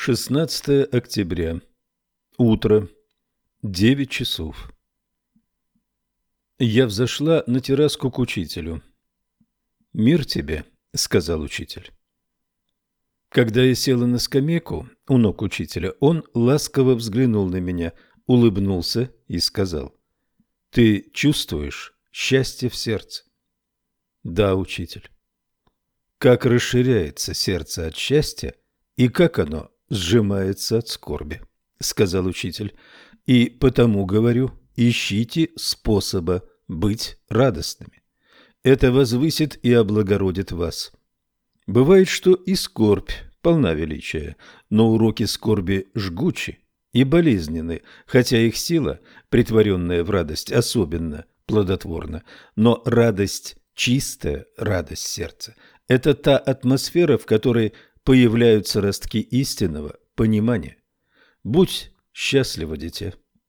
16 октября. Утро. 9 часов. Я взошла на терраску к учителю. «Мир тебе», — сказал учитель. Когда я села на скамейку у ног учителя, он ласково взглянул на меня, улыбнулся и сказал: «Ты чувствуешь счастье в сердце?» «Да, учитель». «Как расширяется сердце от счастья и как оно сжимается от скорби», — сказал учитель. «И потому говорю, ищите способа быть радостными. Это возвысит и облагородит вас. Бывает, что и скорбь полна величия, но уроки скорби жгучи и болезненны, хотя их сила, притворенная в радость, особенно плодотворна. Но радость, чистая радость сердца – это та атмосфера, в которой появляются ростки истинного понимания. Будь счастлива, дитя».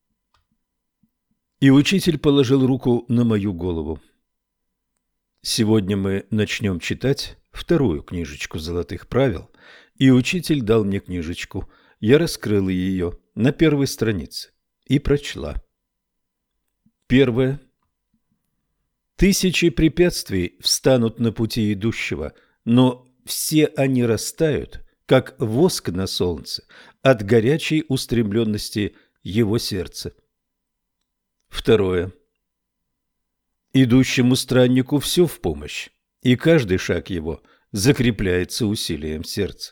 И учитель положил руку на мою голову. Сегодня мы начнем читать вторую книжечку золотых правил, и учитель дал мне книжечку. Я раскрыла ее на первой странице и прочла. Первое. Тысячи препятствий встанут на пути идущего, но все они растают, как воск на солнце, от горячей устремленности его сердца. Второе. Идущему страннику все в помощь, и каждый шаг его закрепляется усилием сердца.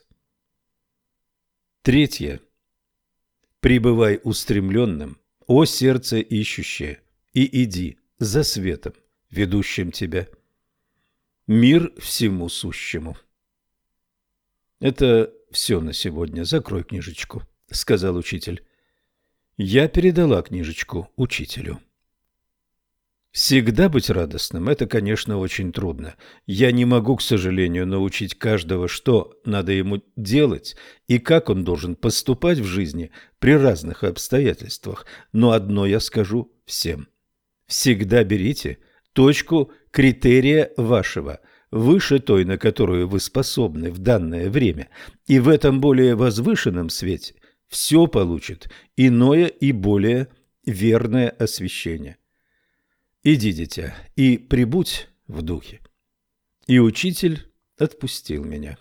Третье. Пребывай устремленным, о сердце ищущее, и иди за светом, ведущим тебя. Мир всему сущему. Это все на сегодня. Закрой книжечку, сказал учитель. Я передала книжечку учителю. Всегда быть радостным – это, конечно, очень трудно. Я не могу, к сожалению, научить каждого, что надо ему делать и как он должен поступать в жизни при разных обстоятельствах. Но одно я скажу всем. Всегда берите точку критерия вашего, выше той, на которую вы способны в данное время, и в этом более возвышенном свете все получит иное и более верное освещение. Иди, дитя, и пребудь в духе. И учитель отпустил меня.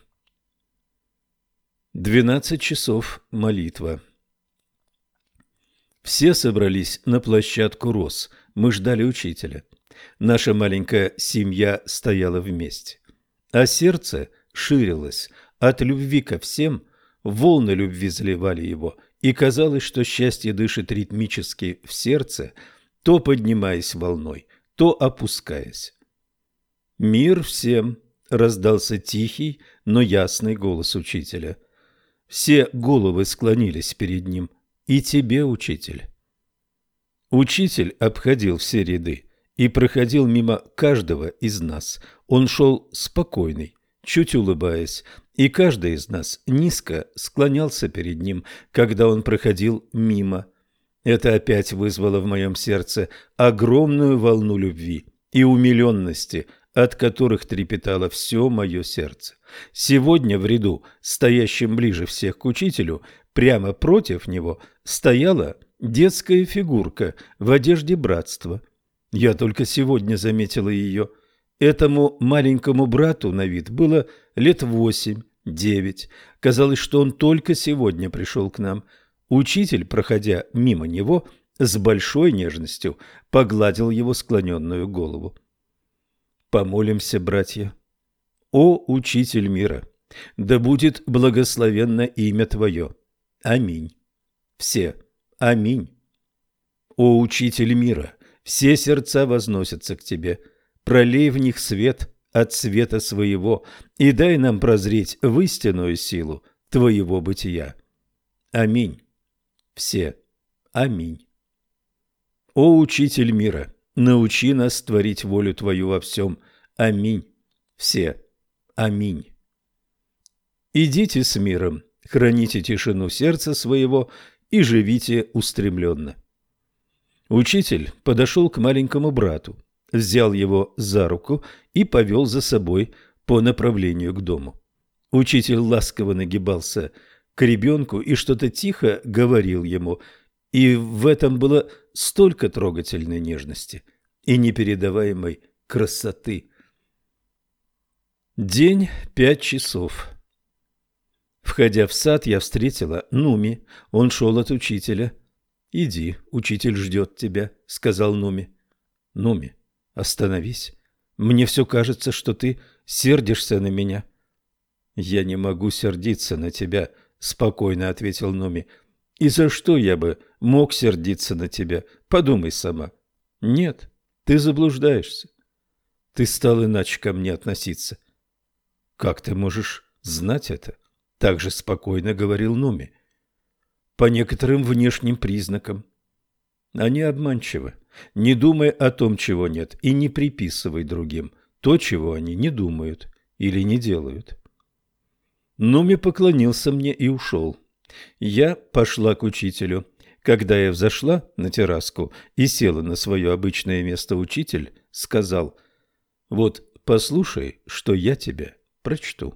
12 часов молитва. Все собрались на площадку роз. Мы ждали учителя. Наша маленькая семья стояла вместе. А сердце ширилось от любви ко всем, волны любви заливали его, и казалось, что счастье дышит ритмически в сердце, то поднимаясь волной, то опускаясь. «Мир всем!» — раздался тихий, но ясный голос учителя. Все головы склонились перед ним. «И тебе, учитель!» Учитель обходил все ряды и проходил мимо каждого из нас. Он шел спокойный, чуть улыбаясь, и каждый из нас низко склонялся перед ним, когда он проходил мимо. Это опять вызвало в моем сердце огромную волну любви и умиленности, от которых трепетало все мое сердце. Сегодня в ряду, стоящем ближе всех к учителю, прямо против него стояла детская фигурка в одежде братства. Я только сегодня заметила ее. Этому маленькому брату на вид было лет 8-9. Казалось, что он только сегодня пришел к нам. Учитель, проходя мимо него, с большой нежностью погладил его склоненную голову. Помолимся, братья. О, Учитель мира, да будет благословенно имя Твое. Аминь. Все. Аминь. О, Учитель мира, все сердца возносятся к Тебе. Пролей в них свет от света своего и дай нам прозреть в истинную силу Твоего бытия. Аминь. Все. Аминь. О, Учитель мира, научи нас творить волю Твою во всем. Аминь. Все. Аминь. Идите с миром, храните тишину сердца своего и живите устремленно. Учитель подошел к маленькому брату, взял его за руку и повел за собой по направлению к дому. Учитель ласково нагибался к ребенку и что-то тихо говорил ему, и в этом было столько трогательной нежности и непередаваемой красоты. День 5 часов. Входя в сад, я встретила Нуми. Он шел от учителя. «Иди, учитель ждет тебя», — сказал Нуми. «Нуми, остановись. Мне все кажется, что ты сердишься на меня». «Я не могу сердиться на тебя», — спокойно ответил Нуми. «И за что я бы мог сердиться на тебя? Подумай сама». «Нет, ты заблуждаешься. Ты стал иначе ко мне относиться». «Как ты можешь знать это?» — так же спокойно говорил Нуми. «По некоторым внешним признакам». Они обманчивы. Не думай о том, чего нет, и не приписывай другим то, чего они не думают или не делают. Нуми поклонился мне и ушел. Я пошла к учителю. Когда я взошла на терраску и села на свое обычное место, учитель сказал: «Вот послушай, что я тебе прочту».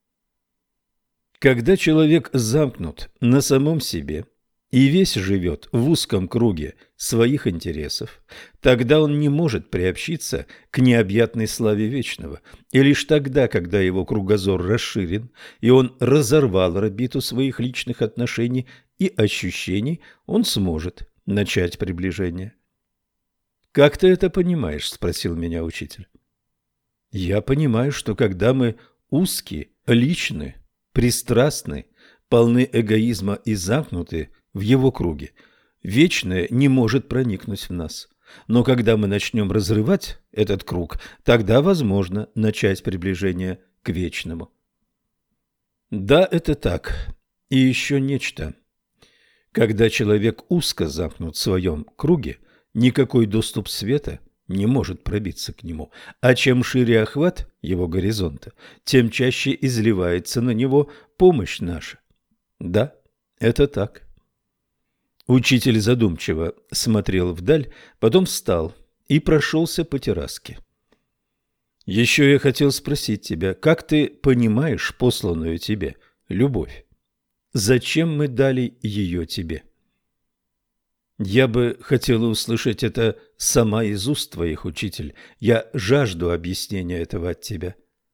Когда человек замкнут на самом себе и весь живет в узком круге своих интересов, тогда он не может приобщиться к необъятной славе вечного. И лишь тогда, когда его кругозор расширен, и он разорвал орбиту своих личных отношений и ощущений, он сможет начать приближение. «Как ты это понимаешь?» – спросил меня учитель. «Я понимаю, что когда мы узкие, личны, пристрастны, полны эгоизма и замкнуты в его круге, вечное не может проникнуть в нас. Но когда мы начнем разрывать этот круг, тогда возможно начать приближение к вечному». Да, это так. И еще нечто. Когда человек узко замкнут в своем круге, никакой доступ света не может пробиться к нему, а чем шире охват его горизонта, тем чаще изливается на него помощь наша. Да, это так. Учитель задумчиво смотрел вдаль, потом встал и прошелся по терраске. «Еще я хотел спросить тебя, как ты понимаешь посланную тебе любовь? Зачем мы дали ее тебе?» «Я бы хотела услышать это сама из уст твоих, учитель. Я жажду объяснения этого от тебя».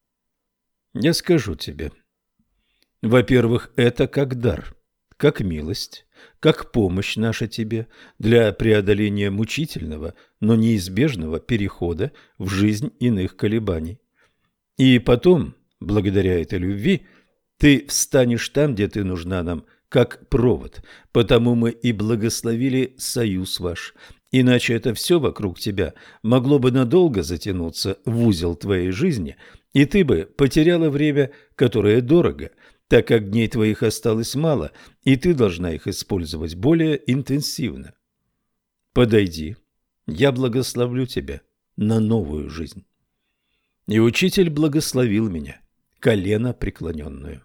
«Я скажу тебе. Во-первых, это как дар, как милость, как помощь наша тебе для преодоления мучительного, но неизбежного перехода в жизнь иных колебаний. И потом, благодаря этой любви, ты встанешь там, где ты нужна нам, как провод, потому мы и благословили союз ваш. Иначе это все вокруг тебя могло бы надолго затянуться в узел твоей жизни, и ты бы потеряла время, которое дорого, так как дней твоих осталось мало, и ты должна их использовать более интенсивно. Подойди, я благословлю тебя на новую жизнь». И учитель благословил меня, колено преклоненную.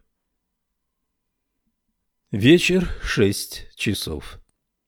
Вечер, 6 часов.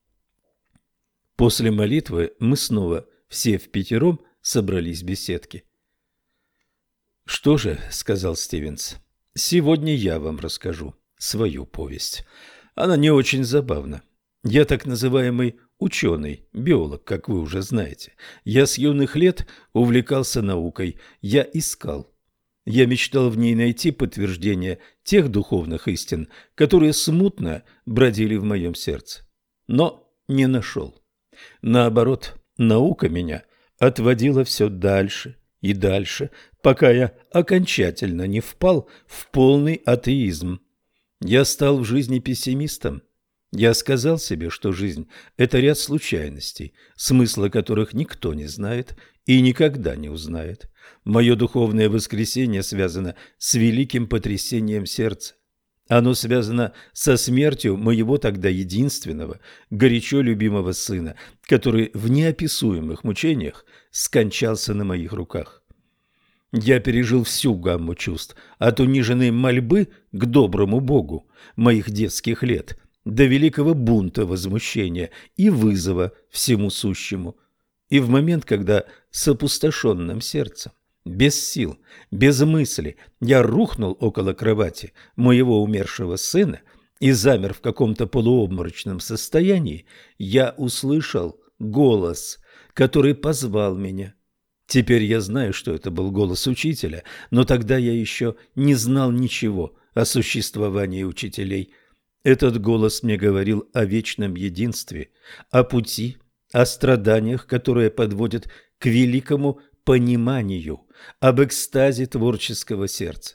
После молитвы мы снова все впятером собрались в беседке. «Что же, — сказал Стивенс, — сегодня я вам расскажу свою повесть. Она не очень забавна. Я так называемый ученый, биолог, как вы уже знаете. Я с юных лет увлекался наукой, я искал. Я мечтал в ней найти подтверждение тех духовных истин, которые смутно бродили в моем сердце. Но не нашел. Наоборот, наука меня отводила все дальше и дальше, пока я окончательно не впал в полный атеизм. Я стал в жизни пессимистом. Я сказал себе, что жизнь – это ряд случайностей, смысла которых никто не знает и никогда не узнает. Мое духовное воскресение связано с великим потрясением сердца. Оно связано со смертью моего тогда единственного, горячо любимого сына, который в неописуемых мучениях скончался на моих руках. Я пережил всю гамму чувств, от униженной мольбы к доброму Богу моих детских лет до великого бунта возмущения и вызова всему сущему. И в момент, когда с опустошенным сердцем, без сил, без мысли, я рухнул около кровати моего умершего сына и замер в каком-то полуобморочном состоянии, я услышал голос, который позвал меня. Теперь я знаю, что это был голос учителя, но тогда я еще не знал ничего о существовании учителей. Этот голос мне говорил о вечном единстве, о пути, о страданиях, которые подводят к великому пониманию, об экстазе творческого сердца.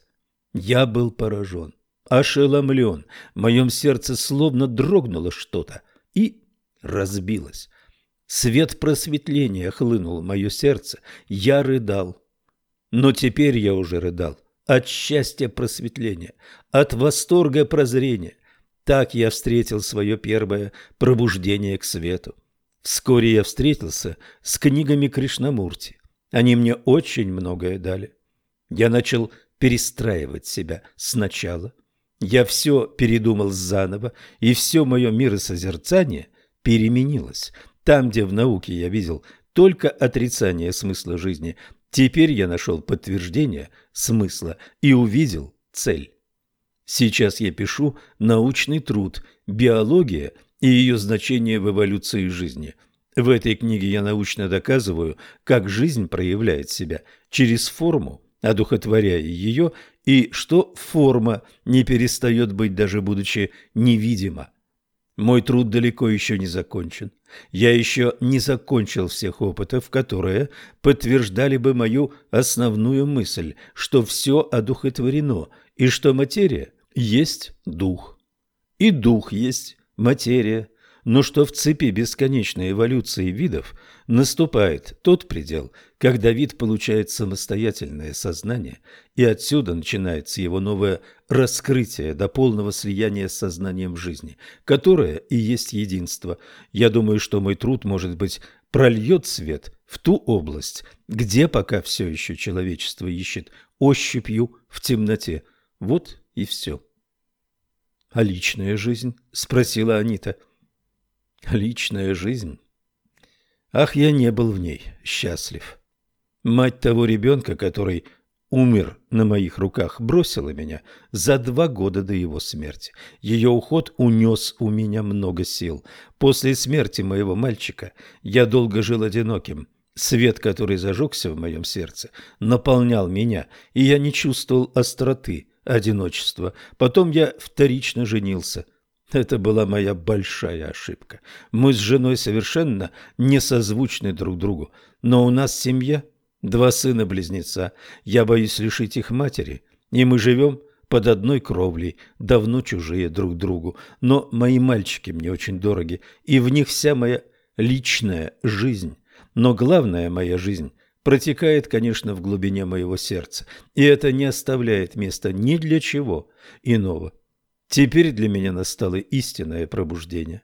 Я был поражен, ошеломлен, в моем сердце словно дрогнуло что-то и разбилось. Свет просветления хлынул в мое сердце, я рыдал. Но теперь я уже рыдал от счастья просветления, от восторга прозрения. Так я встретил свое первое пробуждение к свету. Вскоре я встретился с книгами Кришнамурти. Они мне очень многое дали. Я начал перестраивать себя сначала. Я все передумал заново, и все мое миросозерцание переменилось. Там, где в науке я видел только отрицание смысла жизни, теперь я нашел подтверждение смысла и увидел цель. Сейчас я пишу научный труд «Биология и ее значение в эволюции жизни». В этой книге я научно доказываю, как жизнь проявляет себя через форму, одухотворяя ее, и что форма не перестает быть, даже будучи невидима. Мой труд далеко еще не закончен. Я еще не закончил всех опытов, которые подтверждали бы мою основную мысль, что все одухотворено, и что материя есть дух. И дух есть материя, но что в цепи бесконечной эволюции видов наступает тот предел, когда вид получает самостоятельное сознание, и отсюда начинается его новое раскрытие до полного слияния с сознанием жизни, которое и есть единство. Я думаю, что мой труд, может быть, прольет свет в ту область, где пока все еще человечество ищет ощупью в темноте. Вот и все. — А личная жизнь? — спросила Анита. — Личная жизнь? Ах, я не был в ней счастлив. Мать того ребенка, который умер на моих руках, бросила меня за 2 года до его смерти. Ее уход унес у меня много сил. После смерти моего мальчика я долго жил одиноким. Свет, который зажегся в моем сердце, наполнял меня, и я не чувствовал остроты одиночества. Потом я вторично женился. Это была моя большая ошибка. Мы с женой совершенно не созвучны друг другу, но у нас семья, 2 сына-близнеца. Я боюсь лишить их матери, и мы живем под одной кровлей, давно чужие друг другу. Но мои мальчики мне очень дороги, и в них вся моя личная жизнь. Но главная моя жизнь протекает, конечно, в глубине моего сердца, и это не оставляет места ни для чего иного. Теперь для меня настало истинное пробуждение.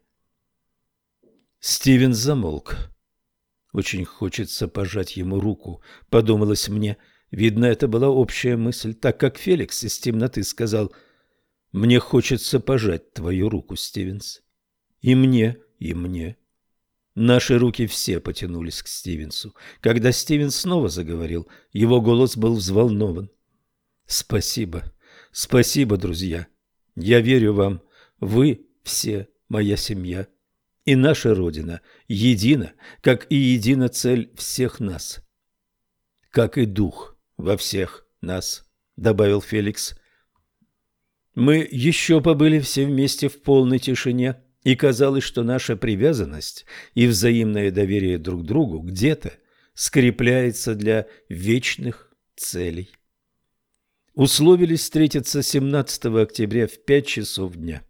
Стивен замолк. Очень хочется пожать ему руку, подумалось мне. Видно, это была общая мысль, так как Феликс из темноты сказал: «Мне хочется пожать твою руку, Стивенс». И мне, и мне. Наши руки все потянулись к Стивенсу. Когда Стивенс снова заговорил, его голос был взволнован. «Спасибо, спасибо, друзья. Я верю вам. Вы все моя семья. И наша Родина едина, как и едина цель всех нас. Как и дух во всех нас», — добавил Феликс. Мы еще побыли все вместе в полной тишине, и казалось, что наша привязанность и взаимное доверие друг к другу где-то скрепляется для вечных целей. Условились встретиться 17 октября в 5 часов дня.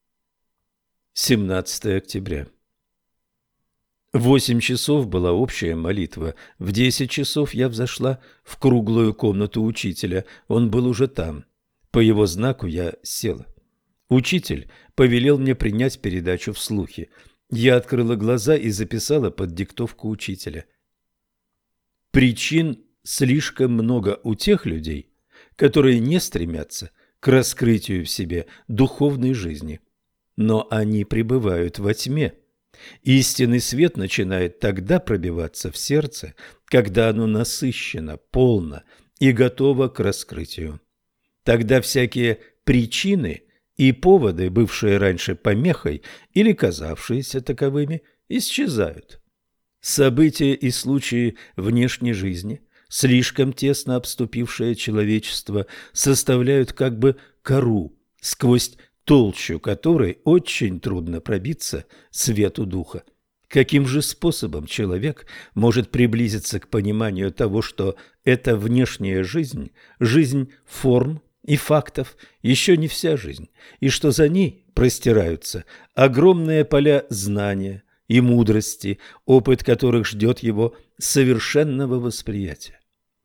17 октября. В 8 часов была общая молитва. В 10 часов я взошла в круглую комнату учителя. Он был уже там. По его знаку я села. Учитель повелел мне принять передачу вслухе. Я открыла глаза и записала под диктовку учителя. Причин слишком много у тех людей, которые не стремятся к раскрытию в себе духовной жизни. Но они пребывают во тьме. Истинный свет начинает тогда пробиваться в сердце, когда оно насыщено, полно и готово к раскрытию. Тогда всякие причины и поводы, бывшие раньше помехой или казавшиеся таковыми, исчезают. События и случаи внешней жизни, слишком тесно обступившее человечество, составляют как бы кору, сквозь толщу которой очень трудно пробиться свету духа. Каким же способом человек может приблизиться к пониманию того, что эта внешняя жизнь, жизнь форм и фактов, еще не вся жизнь, и что за ней простираются огромные поля знания и мудрости, опыт которых ждет его совершенного восприятия?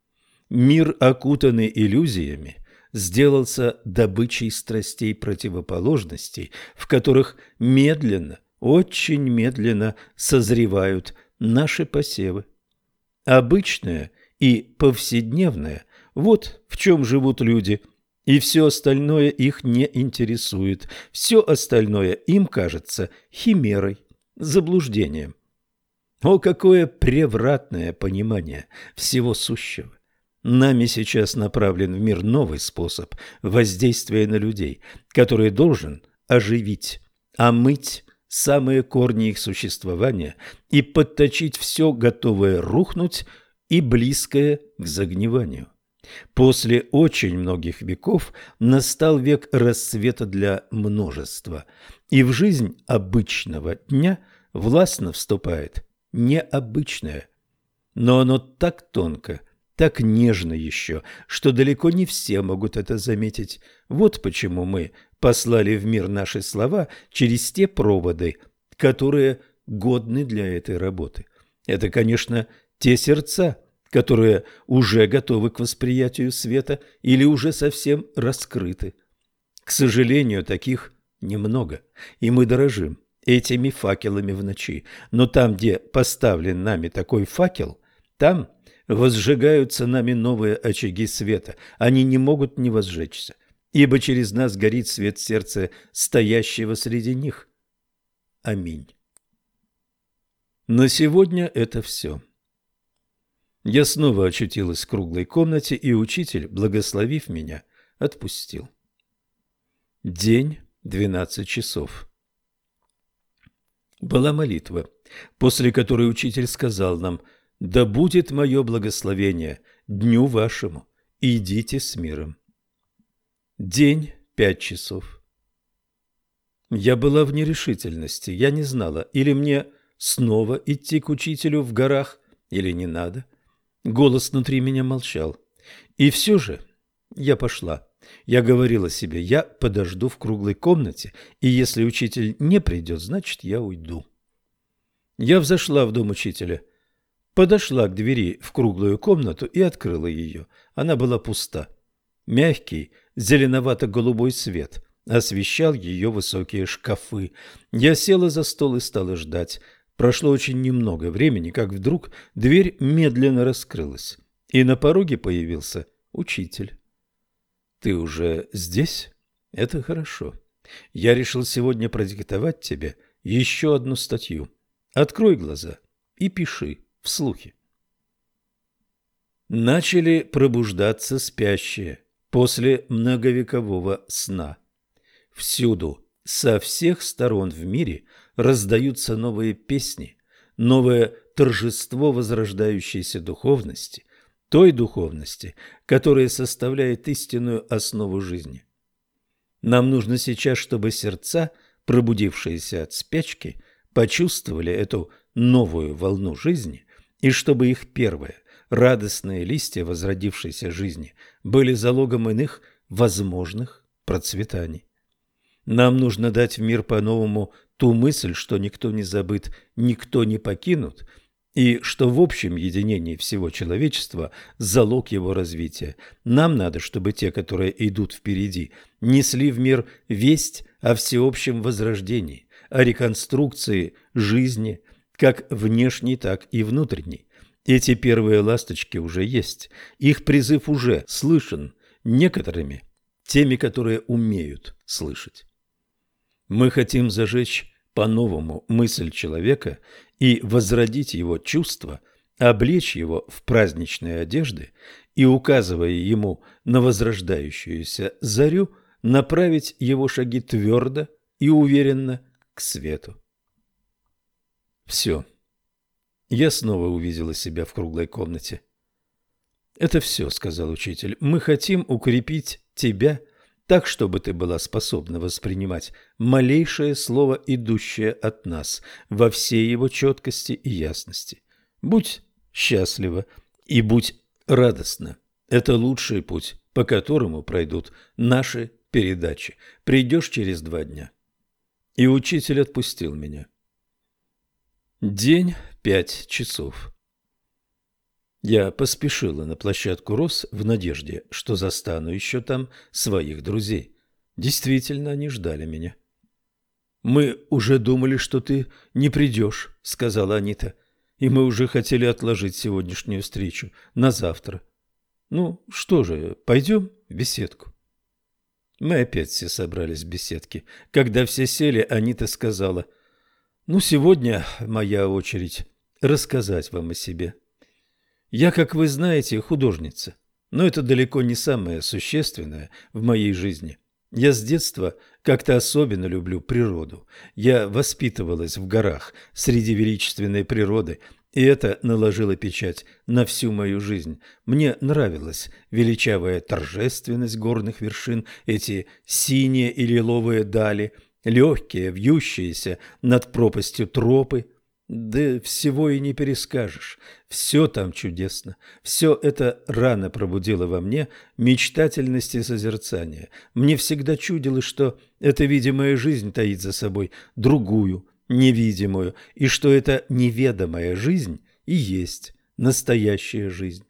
Мир, окутанный иллюзиями, сделался добычей страстей противоположностей, в которых медленно, очень медленно созревают наши посевы. Обычное и повседневное – вот в чем живут люди, и все остальное их не интересует, все остальное им кажется химерой, заблуждением. О, какое превратное понимание всего сущего! Нами сейчас направлен в мир новый способ воздействия на людей, который должен оживить, омыть самые корни их существования и подточить все, готовое рухнуть и близкое к загниванию. После очень многих веков настал век расцвета для множества, и в жизнь обычного дня властно вступает необычное. Но оно так тонко, так нежно еще, что далеко не все могут это заметить. Вот почему мы послали в мир наши слова через те проводы, которые годны для этой работы. Это, конечно, те сердца, которые уже готовы к восприятию света или уже совсем раскрыты. К сожалению, таких немного, и мы дорожим этими факелами в ночи. Но там, где поставлен нами такой факел, там возжигаются нами новые очаги света. Они не могут не возжечься, ибо через нас горит свет сердца стоящего среди них. Аминь. На сегодня это все. Я снова очутилась в круглой комнате, и учитель, благословив меня, отпустил. День, 12 часов. Была молитва, после которой учитель сказал нам: «Да будет мое благословение дню вашему, идите с миром». День, 5 часов. Я была в нерешительности, я не знала, или мне снова идти к учителю в горах, или не надо. Голос внутри меня молчал. И все же я пошла. Я говорила себе: я подожду в круглой комнате, и если учитель не придет, значит, я уйду. Я взошла в дом учителя, подошла к двери в круглую комнату и открыла ее. Она была пуста. Мягкий, зеленовато-голубой свет освещал ее высокие шкафы. Я села за стол и стала ждать. Прошло очень немного времени, как вдруг дверь медленно раскрылась, и на пороге появился учитель. «Ты уже здесь? Это хорошо. Я решил сегодня продиктовать тебе еще одну статью. Открой глаза и пиши вслухе». Начали пробуждаться спящие после многовекового сна. Всюду, со всех сторон в мире раздаются новые песни, новое торжество возрождающейся духовности, той духовности, которая составляет истинную основу жизни. Нам нужно сейчас, чтобы сердца, пробудившиеся от спячки, почувствовали эту новую волну жизни, и чтобы их первые радостные листья возродившейся жизни были залогом иных возможных процветаний. Нам нужно дать в мир по-новому ту мысль, что никто не забыт, никто не покинут, и что в общем единении всего человечества залог его развития. Нам надо, чтобы те, которые идут впереди, несли в мир весть о всеобщем возрождении, о реконструкции жизни, как внешней, так и внутренней. Эти первые ласточки уже есть, их призыв уже слышен некоторыми, теми, которые умеют слышать. Мы хотим зажечь по-новому мысль человека и возродить его чувства, облечь его в праздничные одежды и, указывая ему на возрождающуюся зарю, направить его шаги твердо и уверенно к свету. Все. Я снова увидела себя в круглой комнате. «Это все», — сказал учитель. «Мы хотим укрепить тебя так, чтобы ты была способна воспринимать малейшее слово, идущее от нас, во всей его четкости и ясности. Будь счастлива и будь радостна. Это лучший путь, по которому пройдут наши передачи. Придешь через 2 дня». И учитель отпустил меня. День 5 часов. Я поспешила на площадку роз в надежде, что застану еще там своих друзей. Действительно, они ждали меня. «Мы уже думали, что ты не придешь», — сказала Анита, «и мы уже хотели отложить сегодняшнюю встречу на завтра. Ну, что же, пойдем в беседку?» Мы опять все собрались в беседке. Когда все сели, Анита сказала: «Ну, сегодня моя очередь рассказать вам о себе. Я, как вы знаете, художница, но это далеко не самое существенное в моей жизни. Я с детства как-то особенно люблю природу. Я воспитывалась в горах среди величественной природы, и это наложило печать на всю мою жизнь. Мне нравилась величавая торжественность горных вершин, эти синие и лиловые дали, легкие, вьющиеся над пропастью тропы. Да всего и не перескажешь. Все там чудесно. Все это рано пробудило во мне мечтательность и созерцание. Мне всегда чудилось, что эта видимая жизнь таит за собой другую, невидимую, и что эта неведомая жизнь и есть настоящая жизнь.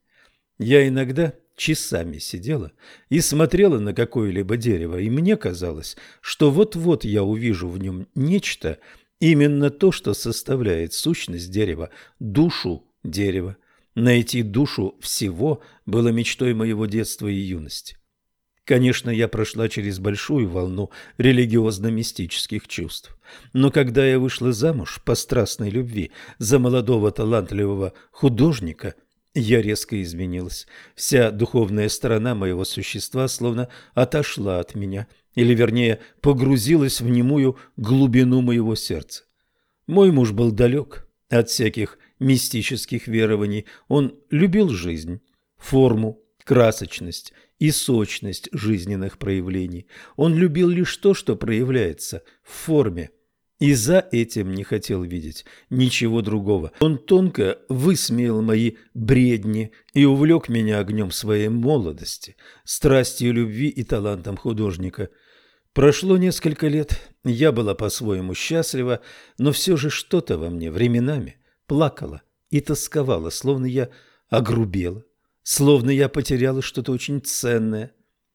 Я иногда часами сидела и смотрела на какое-либо дерево, и мне казалось, что вот-вот я увижу в нем нечто, именно то, что составляет сущность дерева, душу дерева. Найти душу всего было мечтой моего детства и юности. Конечно, я прошла через большую волну религиозно-мистических чувств. Но когда я вышла замуж по страстной любви за молодого талантливого художника, я резко изменилась. Вся духовная сторона моего существа словно отошла от меня, или, вернее, погрузилась в немую глубину моего сердца. Мой муж был далек от всяких мистических верований. Он любил жизнь, форму, красочность и сочность жизненных проявлений. Он любил лишь то, что проявляется в форме, и за этим не хотел видеть ничего другого. Он тонко высмеял мои бредни и увлек меня огнем своей молодости, страстью любви и талантом художника. Прошло несколько лет, я была по-своему счастлива, но все же что-то во мне временами плакало и тосковало, словно я огрубела, словно я потеряла что-то очень ценное.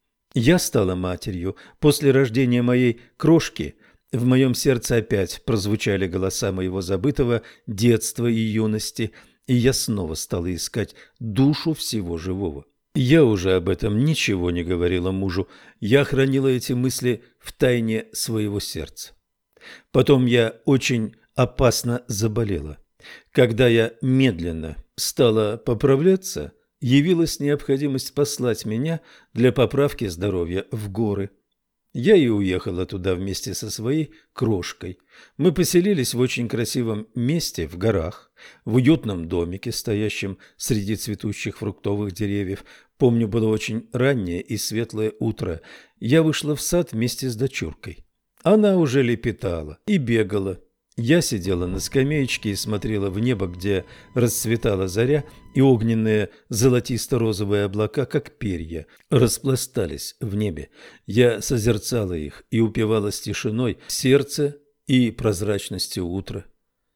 Я стала матерью. После рождения моей крошки в моем сердце опять прозвучали голоса моего забытого детства и юности, и я снова стала искать душу всего живого. Я уже об этом ничего не говорила мужу, я хранила эти мысли в тайне своего сердца. Потом я очень опасно заболела. Когда я медленно стала поправляться, явилась необходимость послать меня для поправки здоровья в горы. Я и уехала туда вместе со своей крошкой. Мы поселились в очень красивом месте в горах, в уютном домике, стоящем среди цветущих фруктовых деревьев. Помню, было очень раннее и светлое утро. Я вышла в сад вместе с дочуркой. Она уже лепетала и бегала. Я сидела на скамеечке и смотрела в небо, где расцветала заря, и огненные золотисто-розовые облака, как перья, распластались в небе. Я созерцала их и упивалась тишиной сердца и прозрачностью утра.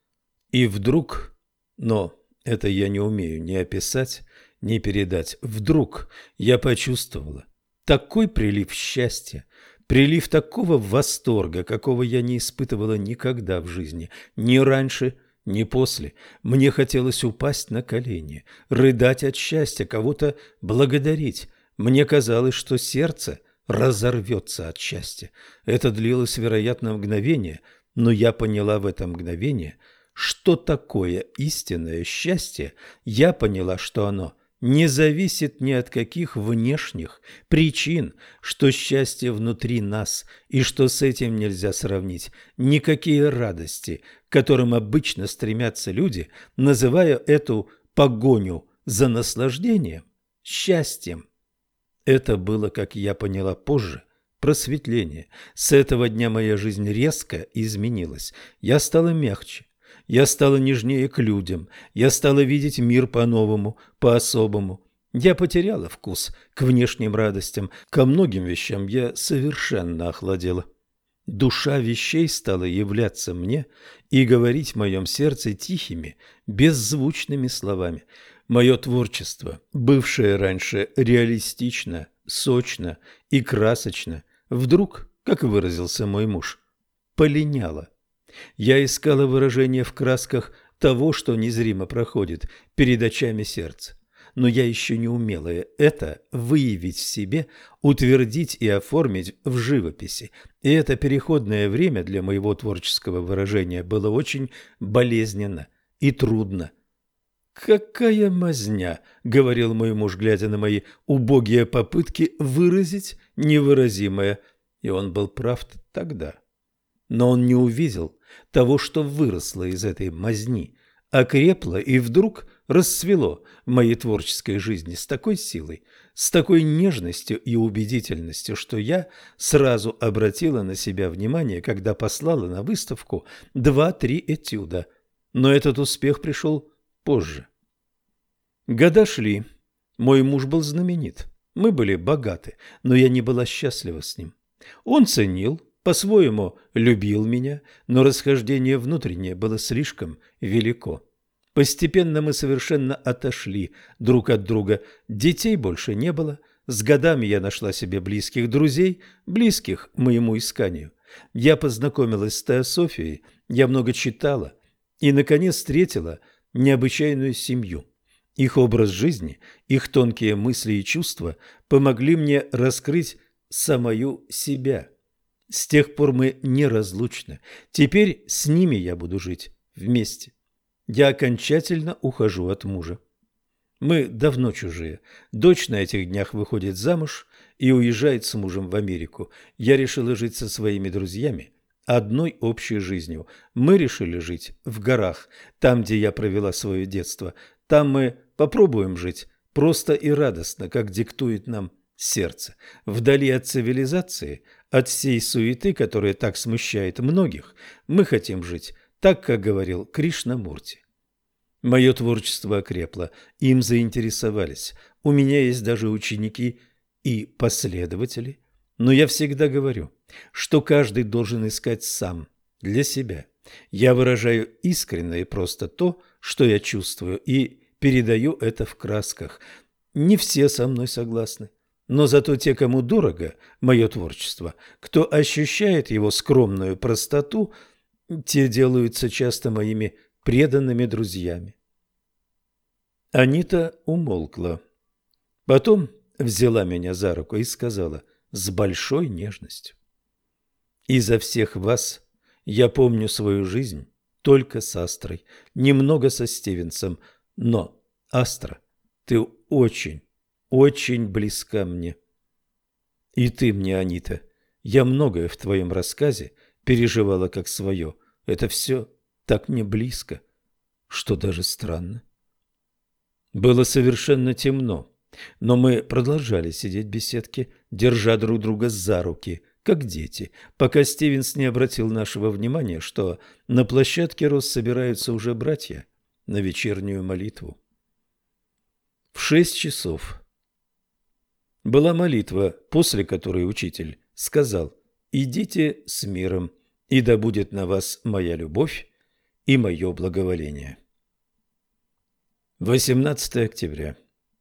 И вдруг, но это я не умею ни описать, ни передать, вдруг я почувствовала такой прилив счастья, прилив такого восторга, какого я не испытывала никогда в жизни, ни раньше, ни после. Мне хотелось упасть на колени, рыдать от счастья, кого-то благодарить. Мне казалось, что сердце разорвется от счастья. Это длилось, вероятно, мгновение, но я поняла в это мгновение, что такое истинное счастье. Я поняла, что оно не зависит ни от каких внешних причин, что счастье внутри нас и что с этим нельзя сравнить никакие радости, к которым обычно стремятся люди, называя эту погоню за наслаждением счастьем. Это было, как я поняла позже, просветление. С этого дня моя жизнь резко изменилась. Я стала мягче. Я стала нежнее к людям, я стала видеть мир по-новому, по-особому. Я потеряла вкус к внешним радостям, ко многим вещам я совершенно охладела. Душа вещей стала являться мне и говорить в моем сердце тихими, беззвучными словами. Мое творчество, бывшее раньше реалистично, сочно и красочно, вдруг, как выразился мой муж, полиняло. Я искала выражение в красках того, что незримо проходит перед очами сердца. Но я еще не умела это выявить в себе, утвердить и оформить в живописи. И это переходное время для моего творческого выражения было очень болезненно и трудно. «Какая мазня!» — говорил мой муж, глядя на мои убогие попытки выразить невыразимое. И он был прав тогда. Но он не увидел того, что выросло из этой мазни, окрепло и вдруг расцвело в моей творческой жизни с такой силой, с такой нежностью и убедительностью, что я сразу обратила на себя внимание, когда послала на выставку 2-3 этюда. Но этот успех пришел позже. Года шли. Мой муж был знаменит. Мы были богаты, но я не была счастлива с ним. Он ценил, по-своему любил меня, но расхождение внутреннее было слишком велико. Постепенно мы совершенно отошли друг от друга. Детей больше не было. С годами я нашла себе близких друзей, близких моему исканию. Я познакомилась с теософией, я много читала и, наконец, встретила необычайную семью. Их образ жизни, их тонкие мысли и чувства помогли мне раскрыть самую себя. С тех пор мы неразлучны. Теперь с ними я буду жить вместе. Я окончательно ухожу от мужа. Мы давно чужие. Дочь на этих днях выходит замуж и уезжает с мужем в Америку. Я решила жить со своими друзьями одной общей жизнью. Мы решили жить в горах, там, где я провела свое детство. Там мы попробуем жить просто и радостно, как диктует нам сердце, вдали от цивилизации, от всей суеты, которая так смущает многих. Мы хотим жить так, как говорил Кришнамурти. Мое творчество окрепло, им заинтересовались. У меня есть даже ученики и последователи. Но я всегда говорю, что каждый должен искать сам, для себя. Я выражаю искренне и просто то, что я чувствую, и передаю это в красках. Не все со мной согласны. Но зато те, кому дорого мое творчество, кто ощущает его скромную простоту, те делаются часто моими преданными друзьями. Анита умолкла. Потом взяла меня за руку и сказала с большой нежностью: «Изо всех вас я помню свою жизнь только с Астрой, немного со Стивенсом, но, Астра, ты очень, очень близка мне. И ты мне, Анита. Я многое в твоем рассказе переживала как свое. Это все так мне близко, что даже странно». Было совершенно темно, но мы продолжали сидеть в беседке, держа друг друга за руки, как дети, пока Стивенс не обратил нашего внимания, что на площадке Рос собираются уже братья на вечернюю молитву. В 6 часов была молитва, после которой учитель сказал: «Идите с миром, и да будет на вас моя любовь и мое благоволение». 18 октября.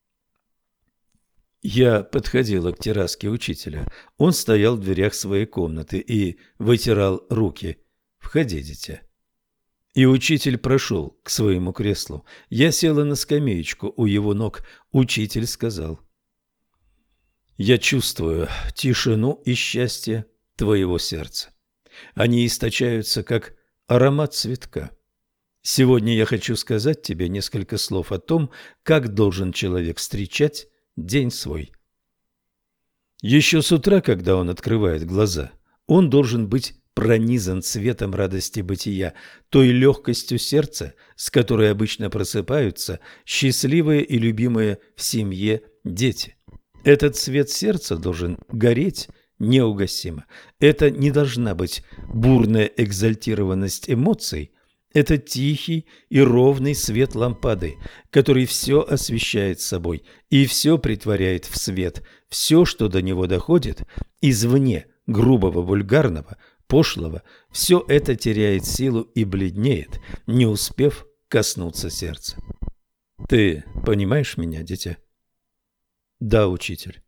Я подходила к терраске учителя. Он стоял в дверях своей комнаты и вытирал руки. «Входи, дитя». И учитель прошел к своему креслу. Я села на скамеечку у его ног. Учитель сказал: «Я чувствую тишину и счастье твоего сердца. Они источаются, как аромат цветка. Сегодня я хочу сказать тебе несколько слов о том, как должен человек встречать день свой. Еще с утра, когда он открывает глаза, он должен быть пронизан светом радости бытия, той легкостью сердца, с которой обычно просыпаются счастливые и любимые в семье дети. Этот свет сердца должен гореть неугасимо. Это не должна быть бурная экзальтированность эмоций, это тихий и ровный свет лампады, который все освещает собой и все притворяет в свет. Все, что до него доходит, извне грубого, вульгарного, пошлого, все это теряет силу и бледнеет, не успев коснуться сердца. Ты понимаешь меня, дитя? Да, учитель.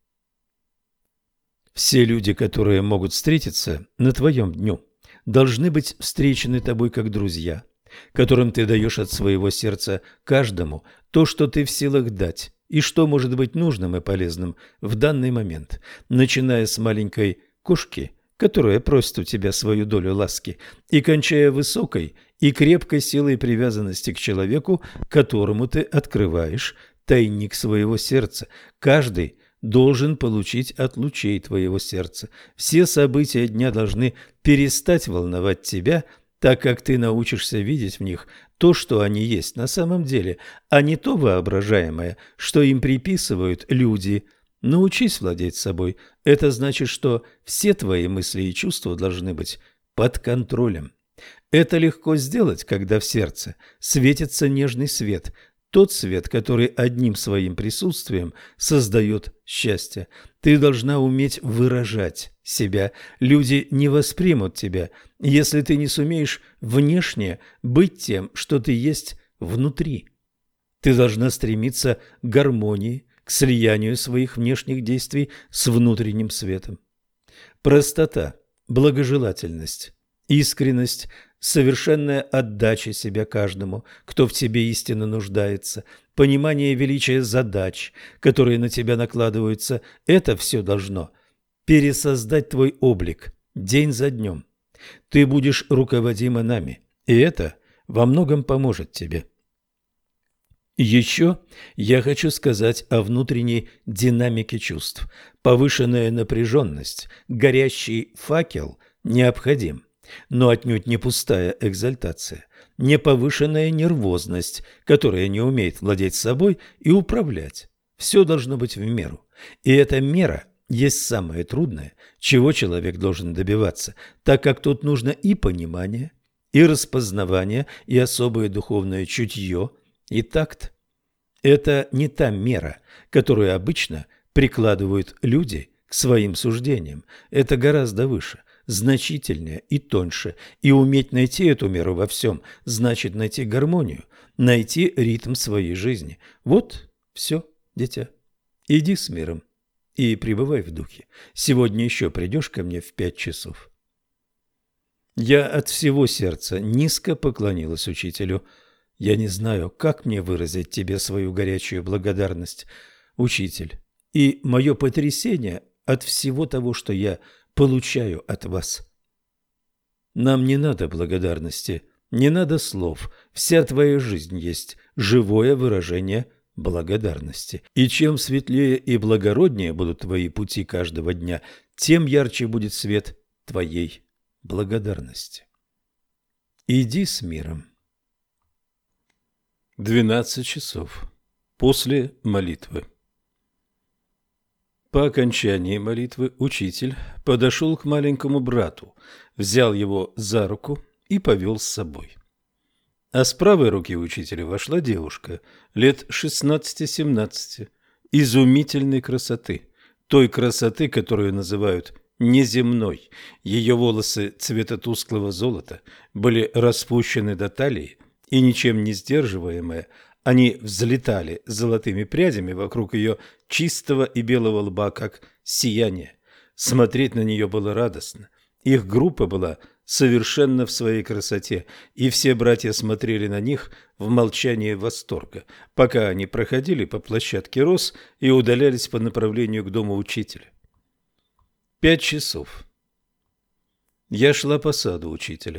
Все люди, которые могут встретиться на твоем дню, должны быть встречены тобой как друзья, которым ты даешь от своего сердца каждому то, что ты в силах дать, и что может быть нужным и полезным в данный момент, начиная с маленькой кошки, которая просит у тебя свою долю ласки, и кончая высокой и крепкой силой привязанности к человеку, которому ты открываешь тайник своего сердца. Каждый должен получить от лучей твоего сердца. Все события дня должны перестать волновать тебя, так как ты научишься видеть в них то, что они есть на самом деле, а не то воображаемое, что им приписывают люди. Научись владеть собой. Это значит, что все твои мысли и чувства должны быть под контролем. Это легко сделать, когда в сердце светится нежный свет, тот свет, который одним своим присутствием создает счастье. Ты должна уметь выражать себя. Люди не воспримут тебя, если ты не сумеешь внешне быть тем, что ты есть внутри. Ты должна стремиться к гармонии, к слиянию своих внешних действий с внутренним светом. Простота, благожелательность, искренность, совершенная отдача себя каждому, кто в тебе истинно нуждается, понимание величия задач, которые на тебя накладываются, это все должно пересоздать твой облик день за днем. Ты будешь руководима нами, и это во многом поможет тебе. Еще я хочу сказать о внутренней динамике чувств. Повышенная напряженность, горящий факел необходим. Но отнюдь не пустая экзальтация, не повышенная нервозность, которая не умеет владеть собой и управлять. Все должно быть в меру. И эта мера есть самое трудное, чего человек должен добиваться, так как тут нужно и понимание, и распознавание, и особое духовное чутье, и такт. Это не та мера, которую обычно прикладывают люди к своим суждениям. Это гораздо выше, значительнее и тоньше, и уметь найти эту меру во всем значит найти гармонию, найти ритм своей жизни. Вот все, дитя. Иди с миром и пребывай в духе. Сегодня еще придешь ко мне в 5 часов. Я от всего сердца низко поклонилась учителю. Я не знаю, как мне выразить тебе свою горячую благодарность, учитель, и мое потрясение от всего того, что я получаю от вас. Нам не надо благодарности, не надо слов. Вся твоя жизнь есть живое выражение благодарности. И чем светлее и благороднее будут твои пути каждого дня, тем ярче будет свет твоей благодарности. Иди с миром. 12 часов. После молитвы. По окончании молитвы учитель подошел к маленькому брату, взял его за руку и повел с собой. А с правой руки учителя вошла девушка лет 16-17, изумительной красоты, той красоты, которую называют неземной. Ее волосы цвета тусклого золота были распущены до талии, и ничем не сдерживаемые, они взлетали золотыми прядями вокруг ее чистого и белого лба, как сияние. Смотреть на нее было радостно. Их группа была совершенно в своей красоте, и все братья смотрели на них в молчании восторга, пока они проходили по площадке роз и удалялись по направлению к дому учителя. 5 часов. Я шла по саду учителя.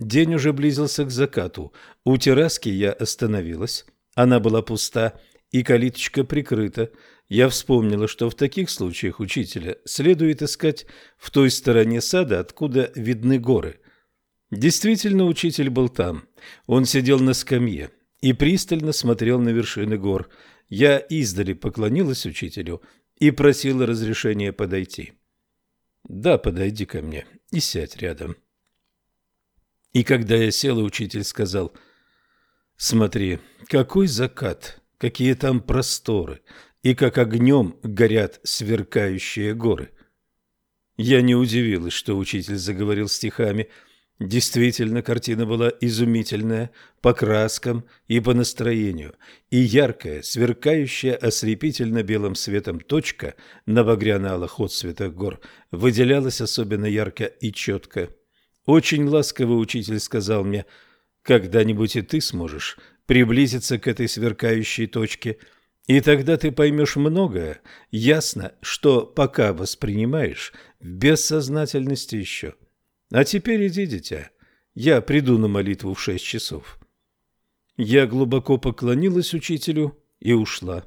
День уже близился к закату. У терраски я остановилась. Она была пуста, и калиточка прикрыта. Я вспомнила, что в таких случаях учителя следует искать в той стороне сада, откуда видны горы. Действительно, учитель был там. Он сидел на скамье и пристально смотрел на вершины гор. Я издали поклонилась учителю и просила разрешения подойти. «Да, подойди ко мне и сядь рядом». И когда я села, учитель сказал: «Смотри, какой закат, какие там просторы, и как огнем горят сверкающие горы». Я не удивилась, что учитель заговорил стихами. Действительно, картина была изумительная по краскам и по настроению, и яркая, сверкающая ослепительно белым светом точка на багряно-алых отцветах гор выделялась особенно ярко и четко. Очень ласково учитель сказал мне: «Когда-нибудь и ты сможешь приблизиться к этой сверкающей точке, и тогда ты поймешь многое, ясно, что пока воспринимаешь в бессознательности еще. А теперь иди, дитя, я приду на молитву в 6 часов». Я глубоко поклонилась учителю и ушла.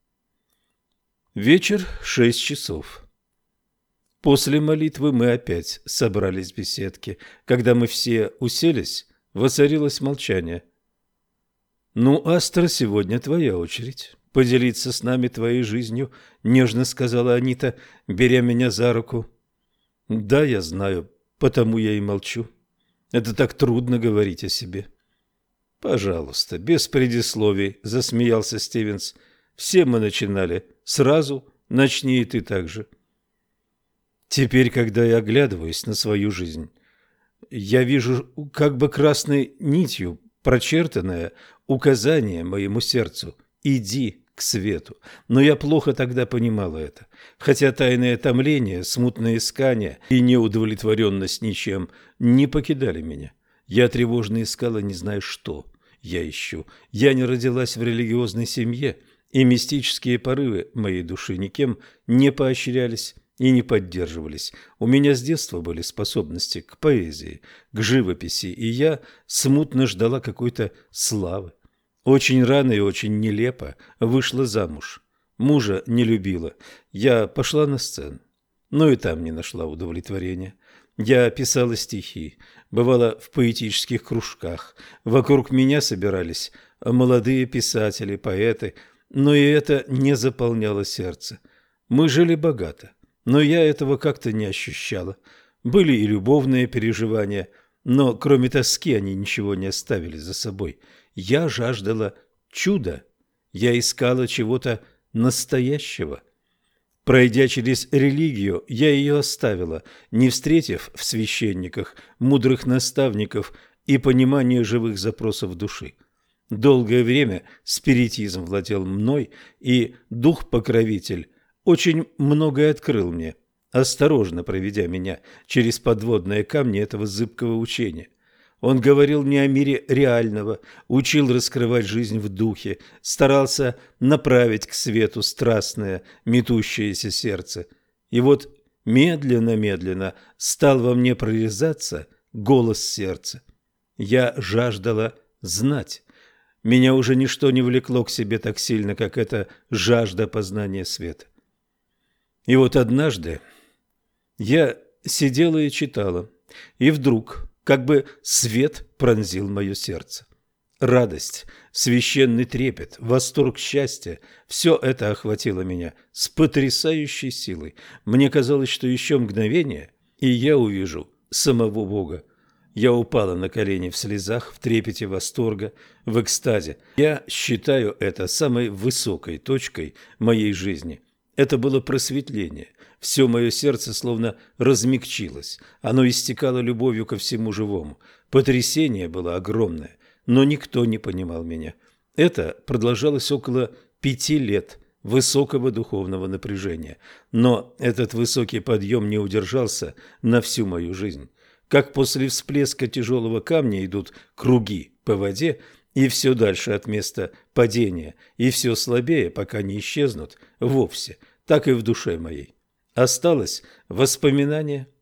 Вечер, 6 часов. После молитвы мы опять собрались в беседке. Когда мы все уселись, воцарилось молчание. «Ну, Астра, сегодня твоя очередь поделиться с нами твоей жизнью», — нежно сказала Анита, беря меня за руку. «Да, я знаю, потому я и молчу. Это так трудно говорить о себе». «Пожалуйста, без предисловий», — засмеялся Стивенс. «Все мы начинали. Сразу начни и ты так же». Теперь, когда я оглядываюсь на свою жизнь, я вижу как бы красной нитью прочертанное указание моему сердцу: «Иди к свету». Но я плохо тогда понимала это, хотя тайное томление, смутное искание и неудовлетворенность ничем не покидали меня. Я тревожно искала, не зная, что я ищу. Я не родилась в религиозной семье, и мистические порывы моей души никем не поощрялись и не поддерживались. У меня с детства были способности к поэзии, к живописи, и я смутно ждала какой-то славы. Очень рано и очень нелепо вышла замуж. Мужа не любила. Я пошла на сцену, но и там не нашла удовлетворения. Я писала стихи, бывала в поэтических кружках. Вокруг меня собирались молодые писатели, поэты, но и это не заполняло сердце. Мы жили богато, но я этого как-то не ощущала. Были и любовные переживания, но кроме тоски они ничего не оставили за собой. Я жаждала чуда, я искала чего-то настоящего. Пройдя через религию, я ее оставила, не встретив в священниках мудрых наставников и понимания живых запросов души. Долгое время спиритизм владел мной, и дух-покровитель очень многое открыл мне, осторожно проведя меня через подводные камни этого зыбкого учения. Он говорил мне о мире реального, учил раскрывать жизнь в духе, старался направить к свету страстное, метущееся сердце. И вот медленно-медленно стал во мне прорезаться голос сердца. Я жаждала знать. Меня уже ничто не влекло к себе так сильно, как эта жажда познания света. И вот однажды я сидела и читала, и вдруг как бы свет пронзил мое сердце. Радость, священный трепет, восторг счастья – все это охватило меня с потрясающей силой. Мне казалось, что еще мгновение, и я увижу самого Бога. Я упала на колени в слезах, в трепете восторга, в экстазе. Я считаю это самой высокой точкой моей жизни. Это было просветление. Все мое сердце словно размягчилось. Оно истекало любовью ко всему живому. Потрясение было огромное, но никто не понимал меня. Это продолжалось около 5 лет высокого духовного напряжения. Но этот высокий подъем не удержался на всю мою жизнь. Как после всплеска тяжелого камня идут круги по воде, и все дальше от места падения, и все слабее, пока не исчезнут вовсе, так и в душе моей. Осталось воспоминание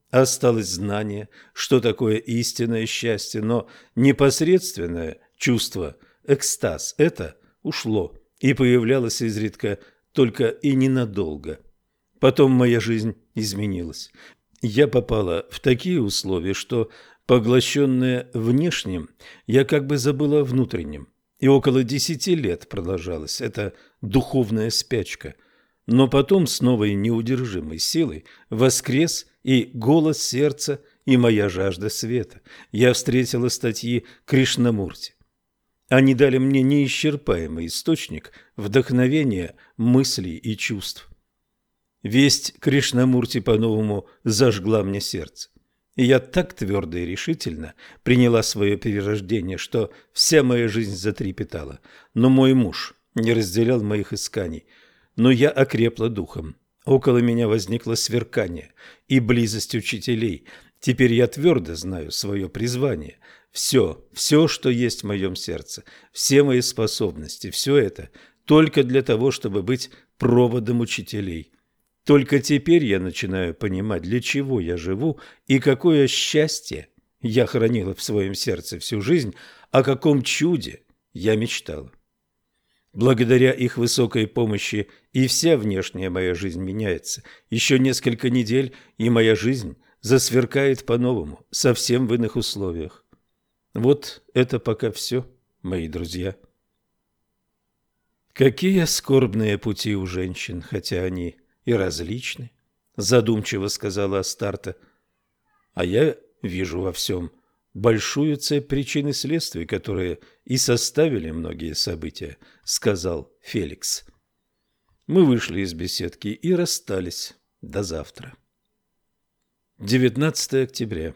Осталось знание, что такое истинное счастье, но непосредственное чувство, экстаз, это ушло и появлялось изредка только и ненадолго. Потом моя жизнь изменилась. Я попала в такие условия, что, поглощенная внешним, я как бы забыла о внутреннем. И около 10 лет продолжалась эта духовная спячка. Но потом с новой неудержимой силой воскрес и голос сердца, и моя жажда света. Я встретила статьи Кришнамурти. Они дали мне неисчерпаемый источник вдохновения, мыслей и чувств. Весть Кришнамурти по-новому зажгла мне сердце. И я так твердо и решительно приняла свое перерождение, что вся моя жизнь затрепетала. Но мой муж не разделял моих исканий, но я окрепла духом. Около меня возникло сверкание и близость учителей. Теперь я твердо знаю свое призвание. Все, что есть в моем сердце, все мои способности, все это только для того, чтобы быть проводом учителей. Только теперь я начинаю понимать, для чего я живу и какое счастье я хранила в своем сердце всю жизнь, о каком чуде я мечтала. Благодаря их высокой помощи и вся внешняя моя жизнь меняется. Еще несколько недель, и моя жизнь засверкает по-новому, совсем в иных условиях. Вот это пока все, мои друзья. Какие скорбные пути у женщин, хотя они и различны, задумчиво сказала Астарта. А я вижу во всем большую цепь причин и следствий, которые и составили многие события, сказал Феликс. Мы вышли из беседки и расстались. До завтра. 19 октября.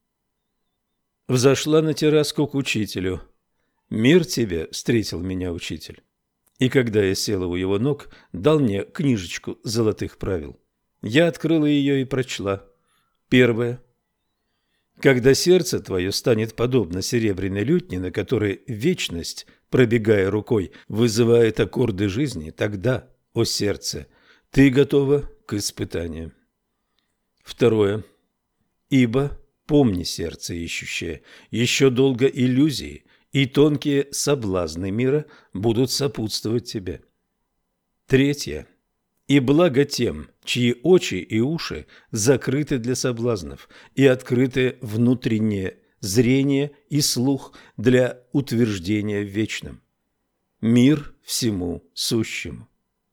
Взошла на терраску к учителю. «Мир тебе!» – встретил меня учитель. И когда я села у его ног, дал мне книжечку золотых правил. Я открыла ее и прочла. Первое. Когда сердце твое станет подобно серебряной лютне, на которой вечность, пробегая рукой, вызывает аккорды жизни, тогда, о сердце, ты готова к испытаниям. Второе. Ибо, помни, сердце ищущее, еще долго иллюзии и тонкие соблазны мира будут сопутствовать тебе. Третье. И благо тем, чьи очи и уши закрыты для соблазнов и открыты внутреннее зрение и слух для утверждения в вечном. Мир всему сущему.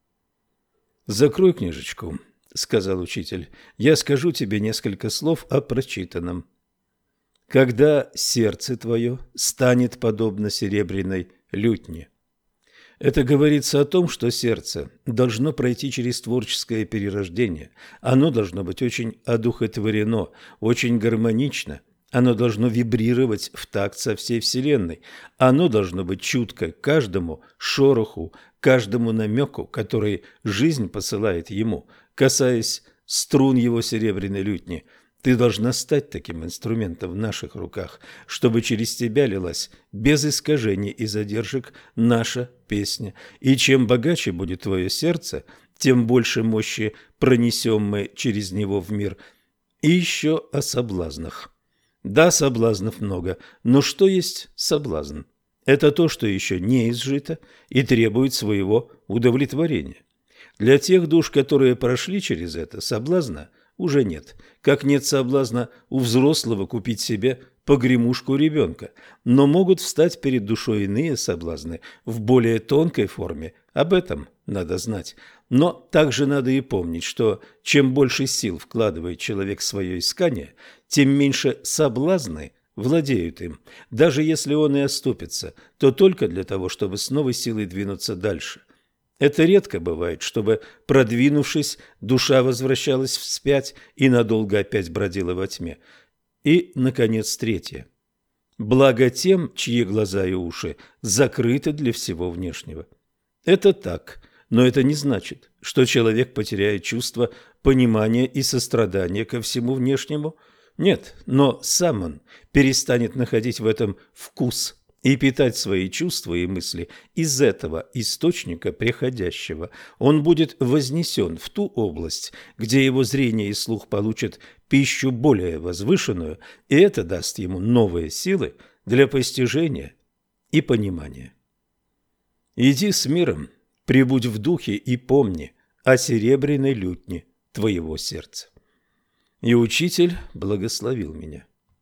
«Закрой книжечку», — сказал учитель, — «я скажу тебе несколько слов о прочитанном. Когда сердце твое станет подобно серебряной лютне». Это говорится о том, что сердце должно пройти через творческое перерождение. Оно должно быть очень одухотворено, очень гармонично. Оно должно вибрировать в такт со всей Вселенной. Оно должно быть чутко к каждому шороху, каждому намеку, который жизнь посылает ему, касаясь струн его серебряной лютни. Ты должна стать таким инструментом в наших руках, чтобы через тебя лилась без искажений и задержек наша песня. И чем богаче будет твое сердце, тем больше мощи пронесем мы через него в мир. И еще о соблазнах. Да, соблазнов много, но что есть соблазн? Это то, что еще не изжито и требует своего удовлетворения. Для тех душ, которые прошли через это, соблазна уже нет, как нет соблазна у взрослого купить себе погремушку ребенка, но могут встать перед душой иные соблазны в более тонкой форме, об этом надо знать. Но также надо и помнить, что чем больше сил вкладывает человек в свое искание, тем меньше соблазны владеют им. Даже если он и оступится, то только для того, чтобы с новой силой двинуться дальше. Это редко бывает, чтобы, продвинувшись, душа возвращалась вспять и надолго опять бродила во тьме. И, наконец, третье. Благо тем, чьи глаза и уши закрыты для всего внешнего. Это так, но это не значит, что человек потеряет чувство понимания и сострадания ко всему внешнему. Нет, но сам он перестанет находить в этом вкус и питать свои чувства и мысли из этого источника приходящего. Он будет вознесен в ту область, где его зрение и слух получат пищу более возвышенную, и это даст ему новые силы для постижения и понимания. Иди с миром, пребудь в духе и помни о серебряной лютне твоего сердца. И учитель благословил меня.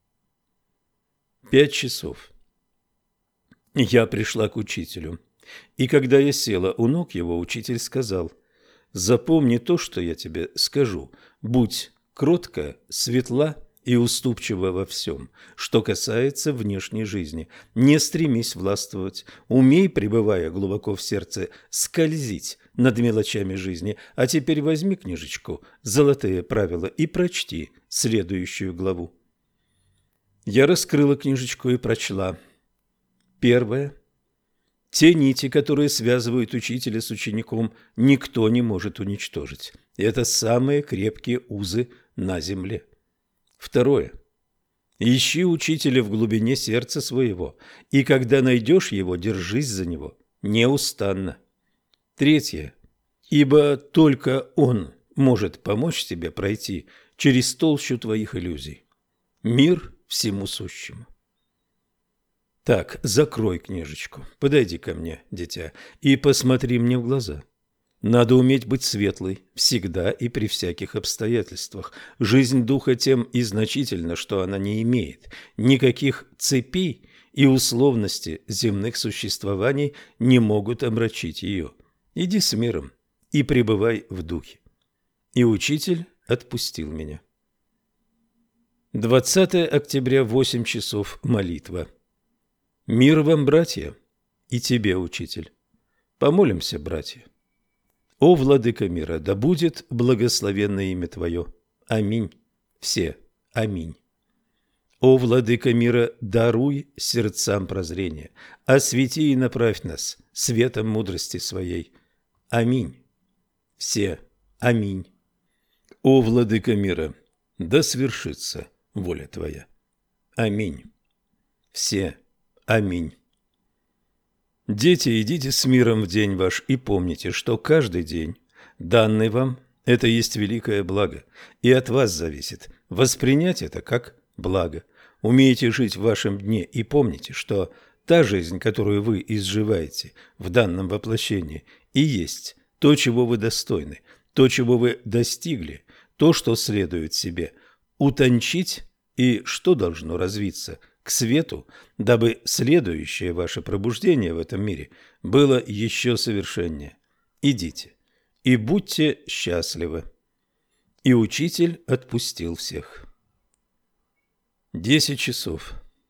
5 часов. Я пришла к учителю, и когда я села у ног его, учитель сказал: «Запомни то, что я тебе скажу, будь кротка, светла и уступчива во всем, что касается внешней жизни. Не стремись властвовать, умей, пребывая глубоко в сердце, скользить над мелочами жизни. А теперь возьми книжечку «Золотые правила» и прочти следующую главу». Я раскрыла книжечку и прочла. Первое. Те нити, которые связывают учителя с учеником, никто не может уничтожить. Это самые крепкие узы на земле. Второе. Ищи учителя в глубине сердца своего, и когда найдешь его, держись за него неустанно. Третье. Ибо только он может помочь тебе пройти через толщу твоих иллюзий. Мир всему сущему. Так, закрой книжечку, подойди ко мне, дитя, и посмотри мне в глаза. Надо уметь быть светлой всегда и при всяких обстоятельствах. Жизнь духа тем и значительна, что она не имеет никаких цепей, и условности земных существований не могут омрачить ее. Иди с миром и пребывай в духе. И учитель отпустил меня. 20 октября, 8 часов, молитва. Мир вам, братья, и тебе, учитель. Помолимся, братья. О, владыка мира, да будет благословенно имя твое. Аминь. Все. Аминь. О, владыка мира, даруй сердцам прозрение, освети и направь нас светом мудрости своей. Аминь. Все. Аминь. О, владыка мира, да свершится воля твоя. Аминь. Все. Аминь. Дети, идите с миром в день ваш и помните, что каждый день, данный вам, это есть великое благо, и от вас зависит воспринять это как благо. Умейте жить в вашем дне и помните, что та жизнь, которую вы изживаете в данном воплощении, и есть то, чего вы достойны, то, чего вы достигли, то, что следует себе утончить и что должно развиться к свету, дабы следующее ваше пробуждение в этом мире было еще совершеннее. Идите и будьте счастливы. И учитель отпустил всех. 10 часов.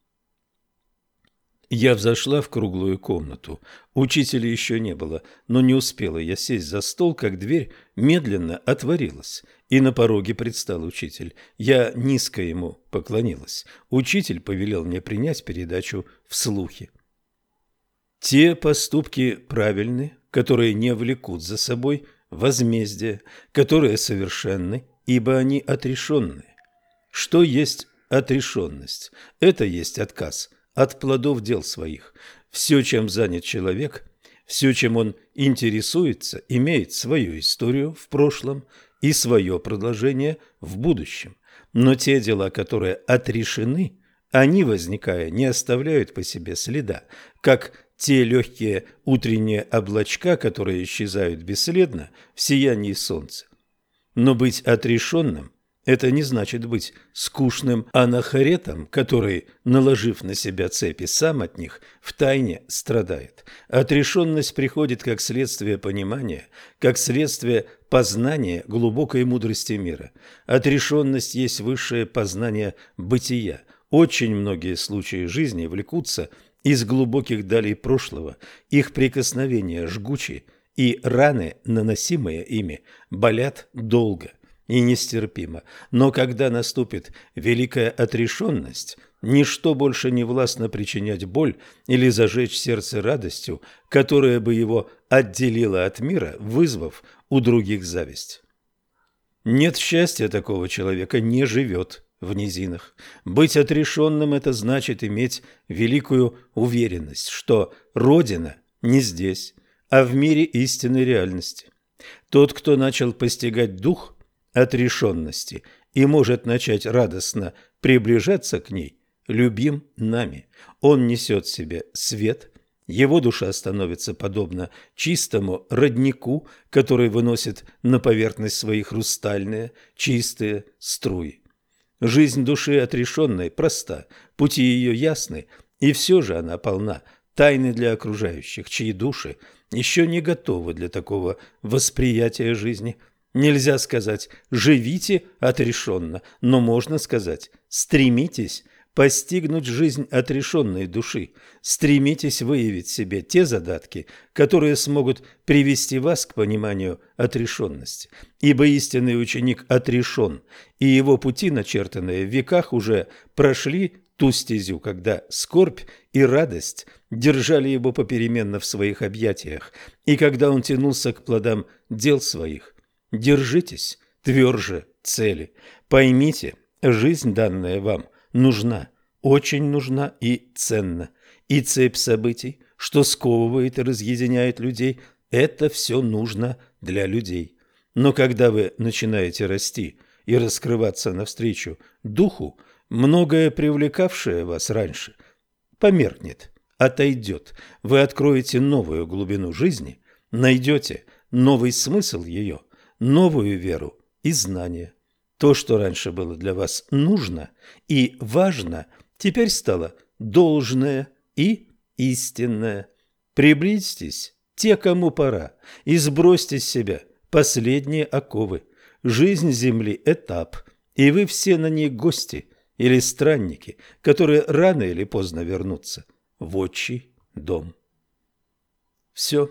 Я взошла в круглую комнату. Учителя еще не было, но не успела я сесть за стол, как дверь медленно отворилась, и на пороге предстал учитель. Я низко ему поклонилась. Учитель повелел мне принять передачу вслухе. Те поступки правильны, которые не влекут за собой возмездие, которые совершенны, ибо они отрешенные. Что есть отрешенность? Это есть отказ от плодов дел своих. Все, чем занят человек, все, чем он интересуется, имеет свою историю в прошлом и свое продолжение в будущем. Но те дела, которые отрешены, они, возникая, не оставляют по себе следа, как те легкие утренние облачка, которые исчезают бесследно в сиянии солнца. Но быть отрешенным – это не значит быть скучным анахаретом, который, наложив на себя цепи, сам от них втайне страдает. Отрешенность приходит как следствие понимания, как следствие познания глубокой мудрости мира. Отрешенность есть высшее познание бытия. Очень многие случаи жизни влекутся из глубоких далей прошлого, их прикосновения жгучи, и раны, наносимые ими, болят долго и нестерпимо. Но когда наступит великая отрешенность, ничто больше не властно причинять боль или зажечь сердце радостью, которая бы его отделила от мира, вызвав у других зависть. Нет счастья, такого человека не живет в низинах. Быть отрешенным – это значит иметь великую уверенность, что Родина не здесь, а в мире истинной реальности. Тот, кто начал постигать дух отрешенности и может начать радостно приближаться к ней, любим нами. Он несет в себе свет, его душа становится подобна чистому роднику, который выносит на поверхность свои хрустальные, чистые струи. Жизнь души отрешенной проста, пути ее ясны, и все же она полна тайны для окружающих, чьи души еще не готовы для такого восприятия жизни. Нельзя сказать «живите отрешенно», но можно сказать «стремитесь постигнуть жизнь отрешенной души, стремитесь выявить в себе те задатки, которые смогут привести вас к пониманию отрешенности. Ибо истинный ученик отрешен, и его пути, начертанные в веках, уже прошли ту стезю, когда скорбь и радость держали его попеременно в своих объятиях, и когда он тянулся к плодам дел своих. Держитесь тверже цели, поймите, жизнь, данная вам, нужна, очень нужна и ценна. И цепь событий, что сковывает и разъединяет людей, это все нужно для людей. Но когда вы начинаете расти и раскрываться навстречу духу, многое, привлекавшее вас раньше, померкнет, отойдет. Вы откроете новую глубину жизни, найдете новый смысл ее, новую веру и знания. То, что раньше было для вас нужно и важно, теперь стало должное и истинное. Приблизьтесь, те, кому пора, и сбросьте с себя последние оковы. Жизнь Земли – этап, и вы все на ней гости или странники, которые рано или поздно вернутся в отчий дом. Все.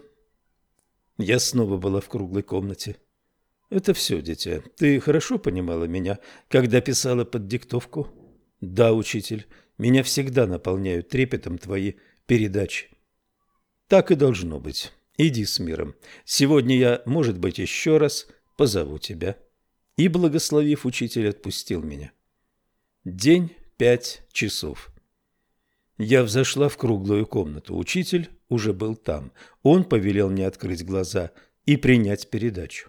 Я снова была в круглой комнате. Это все, дитя. Ты хорошо понимала меня, когда писала под диктовку? Да, учитель. Меня всегда наполняют трепетом твои передачи. Так и должно быть. Иди с миром. Сегодня я, может быть, еще раз позову тебя. И, благословив, учитель отпустил меня. День 5 часов. Я взошла в круглую комнату. Учитель уже был там. Он повелел мне открыть глаза и принять передачу.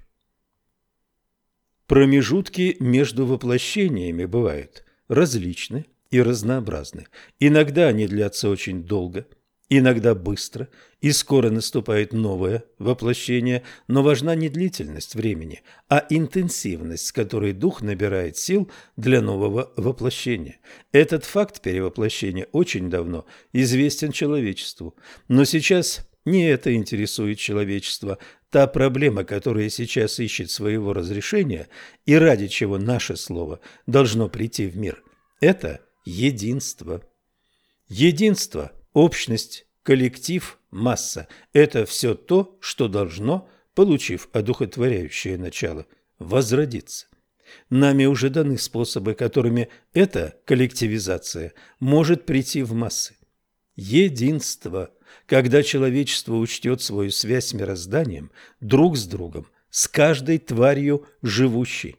Промежутки между воплощениями бывают различны и разнообразны. Иногда они длятся очень долго, иногда быстро, и скоро наступает новое воплощение, но важна не длительность времени, а интенсивность, с которой дух набирает сил для нового воплощения. Этот факт перевоплощения очень давно известен человечеству, но сейчас не это интересует человечество. Та проблема, которая сейчас ищет своего разрешения и ради чего наше слово должно прийти в мир, это единство. Единство, общность, коллектив, масса – это все то, что должно, получив одухотворяющее начало, возродиться. Нами уже даны способы, которыми эта коллективизация может прийти в массы. Единство. Когда человечество учтет свою связь с мирозданием, друг с другом, с каждой тварью живущей.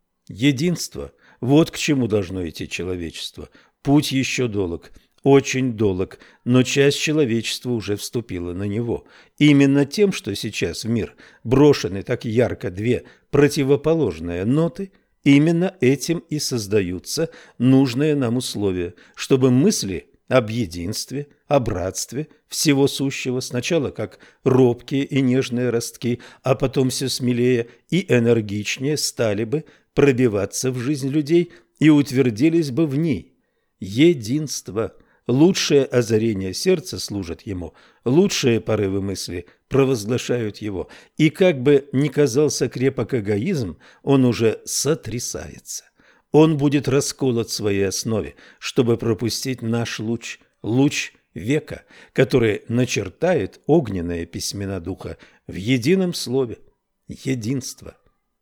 Единство – вот к чему должно идти человечество. Путь еще долг, очень долг, но часть человечества уже вступила на него. Именно тем, что сейчас в мир брошены так ярко две противоположные ноты, именно этим и создаются нужные нам условия, чтобы мысли об единстве, о братстве всего сущего, сначала как робкие и нежные ростки, а потом все смелее и энергичнее стали бы пробиваться в жизнь людей и утвердились бы в ней. Единство. Лучшее озарение сердца служит ему, лучшие порывы мысли провозглашают его, и как бы ни казался крепок эгоизм, он уже сотрясается. Он будет расколот в своей основе, чтобы пропустить наш луч, луч века, который начертает огненные письмена духа в едином слове – единство.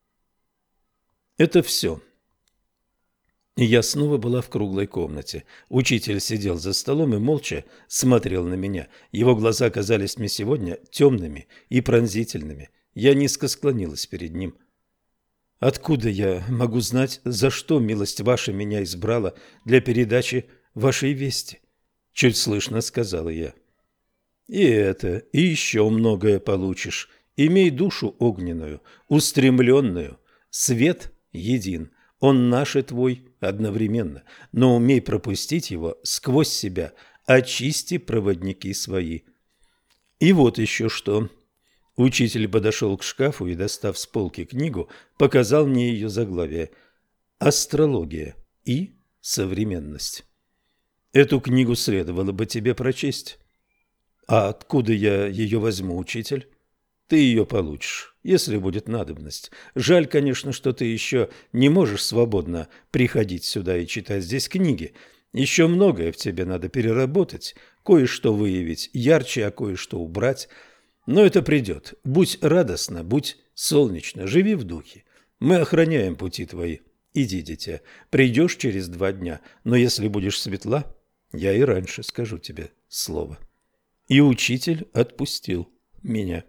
Это все. И я снова была в круглой комнате. Учитель сидел за столом и молча смотрел на меня. Его глаза казались мне сегодня темными и пронзительными. Я низко склонилась перед ним. Откуда я могу знать, за что милость ваша меня избрала для передачи вашей вести? Чуть слышно сказала я. И это, и еще многое получишь. Имей душу огненную, устремленную. Свет един, он наш и твой одновременно, но умей пропустить его сквозь себя, очисти проводники свои. И вот еще что. Учитель подошел к шкафу и, достав с полки книгу, показал мне ее заглавие «Астрология и современность». Эту книгу следовало бы тебе прочесть. А откуда я ее возьму, учитель? Ты ее получишь, если будет надобность. Жаль, конечно, что ты еще не можешь свободно приходить сюда и читать здесь книги. Еще многое в тебе надо переработать, кое-что выявить ярче, а кое-что убрать. Но это придет. Будь радостна, будь солнечна, живи в духе. Мы охраняем пути твои. Иди, дитя, придешь через 2 дня, но если будешь светла, я и раньше скажу тебе слово. И учитель отпустил меня.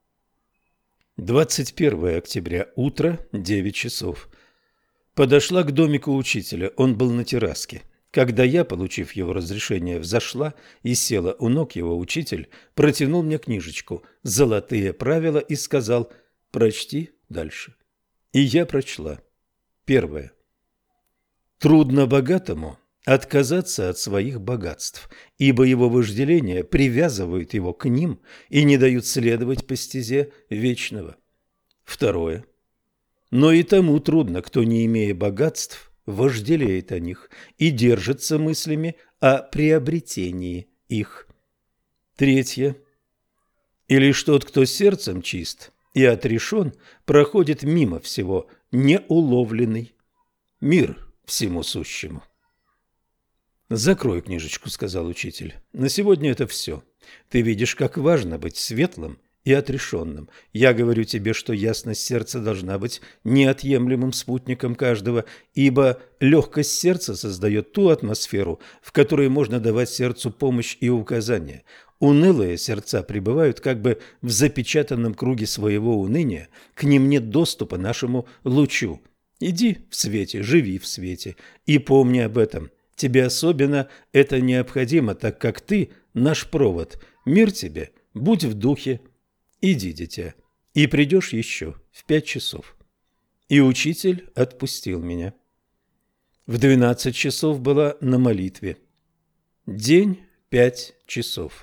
21 октября, утро, 9 часов. Подошла к домику учителя, он был на терраске. Когда я, получив его разрешение, взошла и села у ног его, учитель протянул мне книжечку «Золотые правила» и сказал «Прочти дальше». И я прочла. 1. Трудно богатому отказаться от своих богатств, ибо его вожделения привязывают его к ним и не дают следовать по стезе вечного. 2. Но и тому трудно, кто, не имея богатств, вожделеет о них и держится мыслями о приобретении их. 3. И лишь тот, кто сердцем чист и отрешен, проходит мимо всего неуловленный. Мир всему сущему. «Закрой книжечку», — сказал учитель. «На сегодня это все. Ты видишь, как важно быть светлым и отрешенным. Я говорю тебе, что ясность сердца должна быть неотъемлемым спутником каждого, ибо легкость сердца создает ту атмосферу, в которой можно давать сердцу помощь и указания. Унылые сердца пребывают как бы в запечатанном круге своего уныния, к ним нет доступа нашему лучу. Иди в свете, живи в свете и помни об этом. Тебе особенно это необходимо, так как ты наш провод. Мир тебе, будь в духе. Иди, дитя, и придешь еще в 5 часов. И учитель отпустил меня. В 12 часов была на молитве. День 5 часов.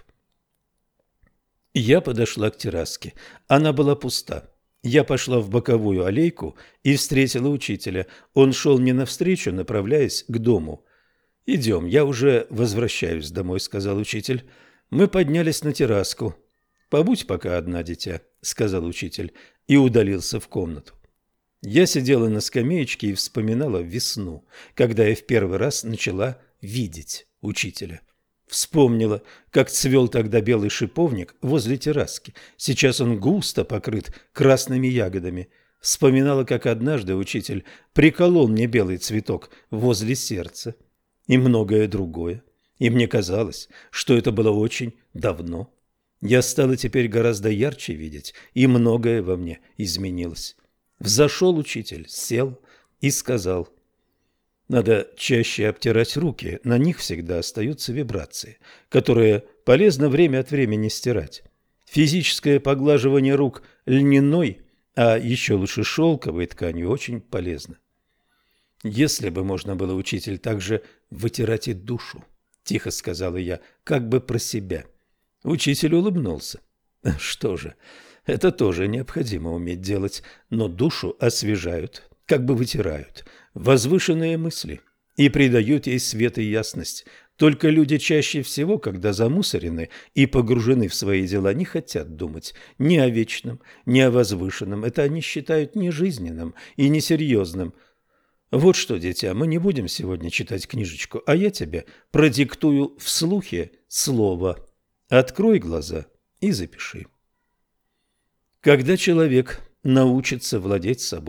Я подошла к терраске. Она была пуста. Я пошла в боковую аллейку и встретила учителя. Он шел мне навстречу, направляясь к дому. «Идем, я уже возвращаюсь домой», — сказал учитель. Мы поднялись на терраску. «Побудь пока одна, дитя», — сказал учитель, и удалился в комнату. Я сидела на скамеечке и вспоминала весну, когда я в первый раз начала видеть учителя. Вспомнила, как цвел тогда белый шиповник возле терраски. Сейчас он густо покрыт красными ягодами. Вспоминала, как однажды учитель приколол мне белый цветок возле сердца. И многое другое. И мне казалось, что это было очень давно. Я стала теперь гораздо ярче видеть, и многое во мне изменилось. Взошел учитель, сел и сказал: «Надо чаще обтирать руки, на них всегда остаются вибрации, которые полезно время от времени стирать. Физическое поглаживание рук льняной, а еще лучше шелковой тканью очень полезно». «Если бы можно было, учитель, также вытирать и душу», — тихо сказала я, как бы про себя. Учитель улыбнулся. «Что же, это тоже необходимо уметь делать, но душу освежают, как бы вытирают, возвышенные мысли и придают ей свет и ясность. Только люди чаще всего, когда замусорены и погружены в свои дела, не хотят думать ни о вечном, ни о возвышенном. Это они считают нежизненным и несерьезным. Вот что, дитя, мы не будем сегодня читать книжечку, а я тебе продиктую вслухе слово. Открой глаза и запиши. Когда человек научится владеть собой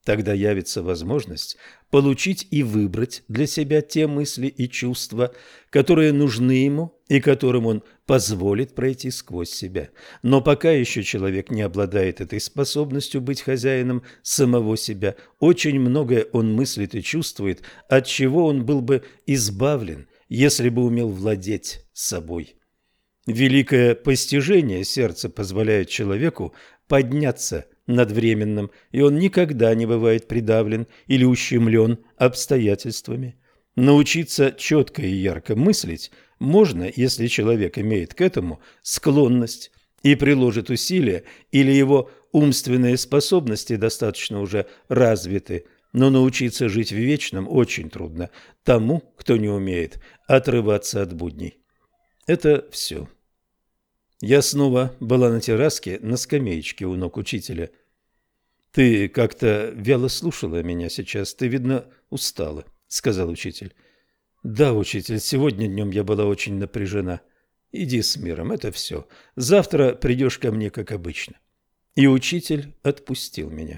Тогда явится возможность получить и выбрать для себя те мысли и чувства, которые нужны ему и которым он позволит пройти сквозь себя. Но пока еще человек не обладает этой способностью быть хозяином самого себя, очень многое он мыслит и чувствует, от чего он был бы избавлен, если бы умел владеть собой. Великое постижение сердца позволяет человеку подняться над временным, и он никогда не бывает придавлен или ущемлен обстоятельствами. Научиться четко и ярко мыслить можно, если человек имеет к этому склонность и приложит усилия, или его умственные способности достаточно уже развиты. Но научиться жить в вечном очень трудно тому, кто не умеет отрываться от будней. Это все. Я снова была на терраске, на скамеечке у ног учителя. «Ты как-то вяло слушала меня сейчас, ты, видно, устала», — сказал учитель. «Да, учитель, сегодня днем я была очень напряжена. Иди с миром, это все. Завтра придешь ко мне, как обычно». И учитель отпустил меня.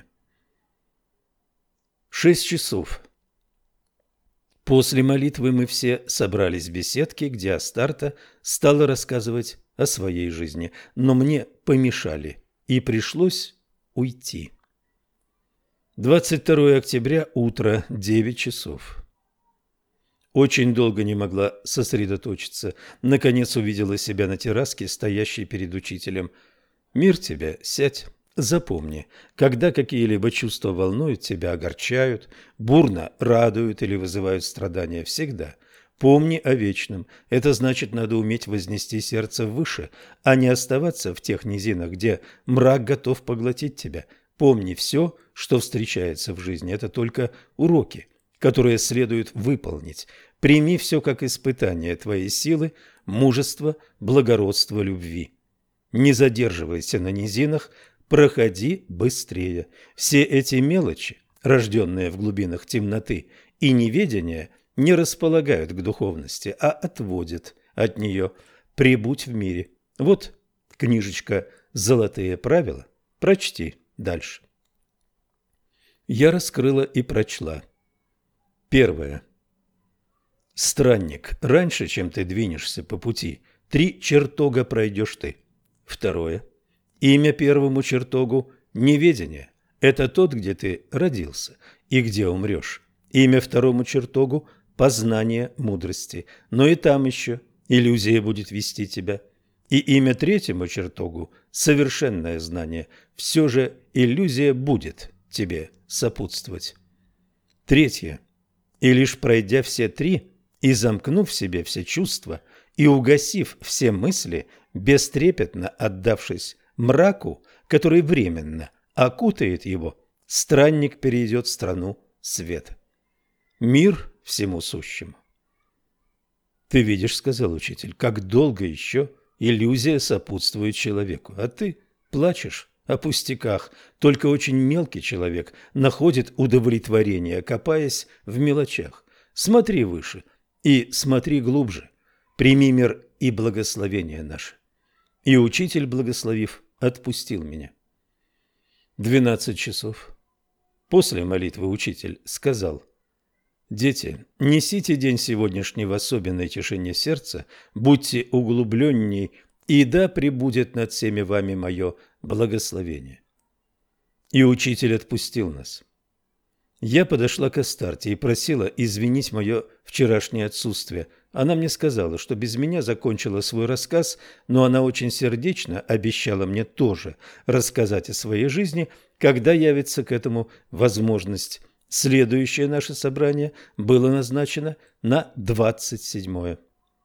6 часов. После молитвы мы все собрались в беседке, где Астарта стала рассказывать о своей жизни, но мне помешали, и пришлось уйти. 22 октября, утро, 9 часов. Очень долго не могла сосредоточиться. Наконец увидела себя на терраске, стоящей перед учителем. «Мир тебе, сядь». Запомни, когда какие-либо чувства волнуют тебя, огорчают, бурно радуют или вызывают страдания, всегда помни о вечном. Это значит, надо уметь вознести сердце выше, а не оставаться в тех низинах, где мрак готов поглотить тебя. Помни, все, что встречается в жизни, это только уроки, которые следует выполнить. Прими все как испытание твоей силы, мужества, благородства, любви. Не задерживайся на низинах, проходи быстрее. Все эти мелочи, рожденные в глубинах темноты и неведения, не располагают к духовности, а отводят от нее. Прибудь в мире. Вот книжечка «Золотые правила». Прочти дальше. Я раскрыла и прочла. Первое. Странник, раньше, чем ты двинешься по пути, 3 чертога пройдешь ты. Второе. Имя первому чертогу – неведение. Это тот, где ты родился и где умрешь. Имя второму чертогу – познание мудрости. Но и там еще иллюзия будет вести тебя. И имя третьему чертогу – совершенное знание. Все же иллюзия будет тебе сопутствовать. Третье. И лишь пройдя все 3 и замкнув в себе все чувства и угасив все мысли, бестрепетно отдавшись мраку, который временно окутает его, странник перейдет в страну света. Мир всему сущему. «Ты видишь, — сказал учитель, — как долго еще иллюзия сопутствует человеку, а ты плачешь о пустяках. Только очень мелкий человек находит удовлетворение, копаясь в мелочах. Смотри выше и смотри глубже. Прими мир и благословение наше». И учитель, благословив, отпустил меня. 12 часов. После молитвы учитель сказал: «Дети, несите день сегодняшний в особенной тишине сердца, будьте углубленней, и да пребудет над всеми вами мое благословение». И учитель отпустил нас. Я подошла к Астарте и просила извинить мое вчерашнее отсутствие. Она мне сказала, что без меня закончила свой рассказ, но она очень сердечно обещала мне тоже рассказать о своей жизни, когда явится к этому возможность. Следующее наше собрание было назначено на 27-е.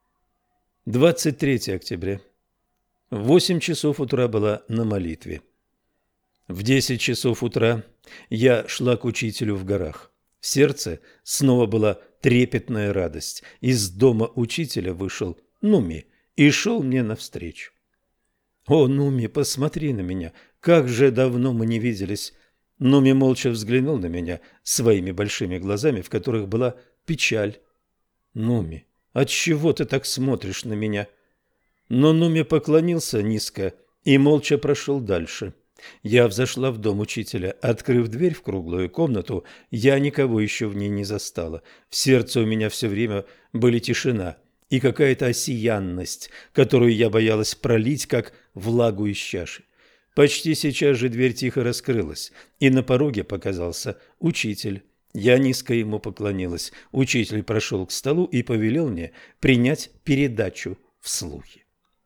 23 октября. В 8 часов утра была на молитве. В 10 часов утра я шла к учителю в горах. В сердце снова была трепетная радость. Из дома учителя вышел Нуми и шел мне навстречу. «О, Нуми, посмотри на меня! Как же давно мы не виделись!» Нуми молча взглянул на меня своими большими глазами, в которых была печаль. «Нуми, отчего ты так смотришь на меня?» Но Нуми поклонился низко и молча прошел дальше. Я взошла в дом учителя. Открыв дверь в круглую комнату, я никого еще в ней не застала. В сердце у меня все время были тишина и какая-то осиянность, которую я боялась пролить, как влагу из чаши. Почти сейчас же дверь тихо раскрылась, и на пороге показался учитель. Я низко ему поклонилась. Учитель прошел к столу и повелел мне принять передачу вслухе.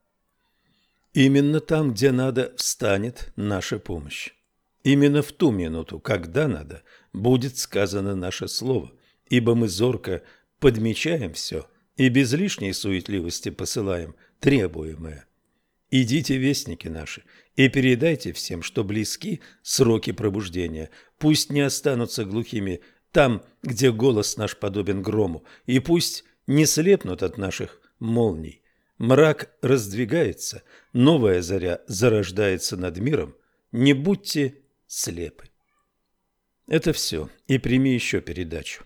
Именно там, где надо, встанет наша помощь. Именно в ту минуту, когда надо, будет сказано наше слово, ибо мы зорко подмечаем все и без лишней суетливости посылаем требуемое. Идите, вестники наши, и передайте всем, что близки сроки пробуждения. Пусть не останутся глухими там, где голос наш подобен грому, и пусть не слепнут от наших молний. Мрак раздвигается, новая заря зарождается над миром. Не будьте слепы. Это все, и прими еще передачу.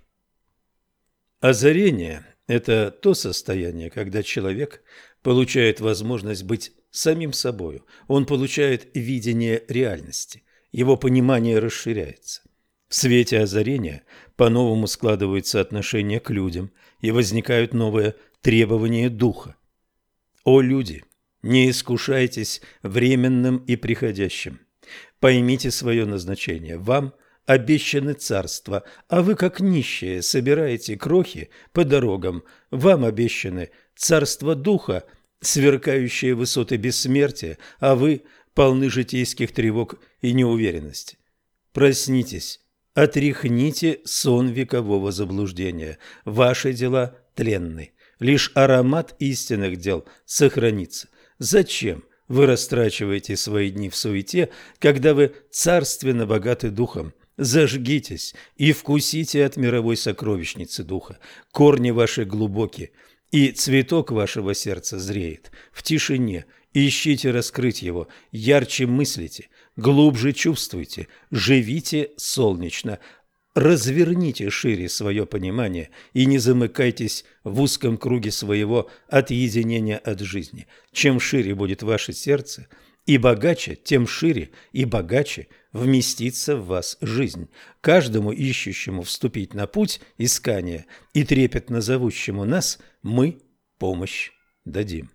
Озарение – это то состояние, когда человек получает возможность быть самим собою. Он получает видение реальности, его понимание расширяется. В свете озарения по-новому складываются отношения к людям и возникают новые требования духа. О люди, не искушайтесь временным и приходящим. Поймите свое назначение. Вам обещаны царства, а вы, как нищие, собираете крохи по дорогам. Вам обещаны царство духа, сверкающие высоты бессмертия, а вы полны житейских тревог и неуверенности. Проснитесь, отряхните сон векового заблуждения. Ваши дела тленны. Лишь аромат истинных дел сохранится. Зачем вы растрачиваете свои дни в суете, когда вы царственно богаты духом? Зажгитесь и вкусите от мировой сокровищницы духа. Корни ваши глубоки, и цветок вашего сердца зреет в тишине. Ищите раскрыть его, ярче мыслите, глубже чувствуйте, живите солнечно. Разверните шире свое понимание и не замыкайтесь в узком круге своего отъединения от жизни. Чем шире будет ваше сердце и богаче, тем шире и богаче вместится в вас жизнь. Каждому ищущему вступить на путь искания и трепетно зовущему нас мы помощь дадим.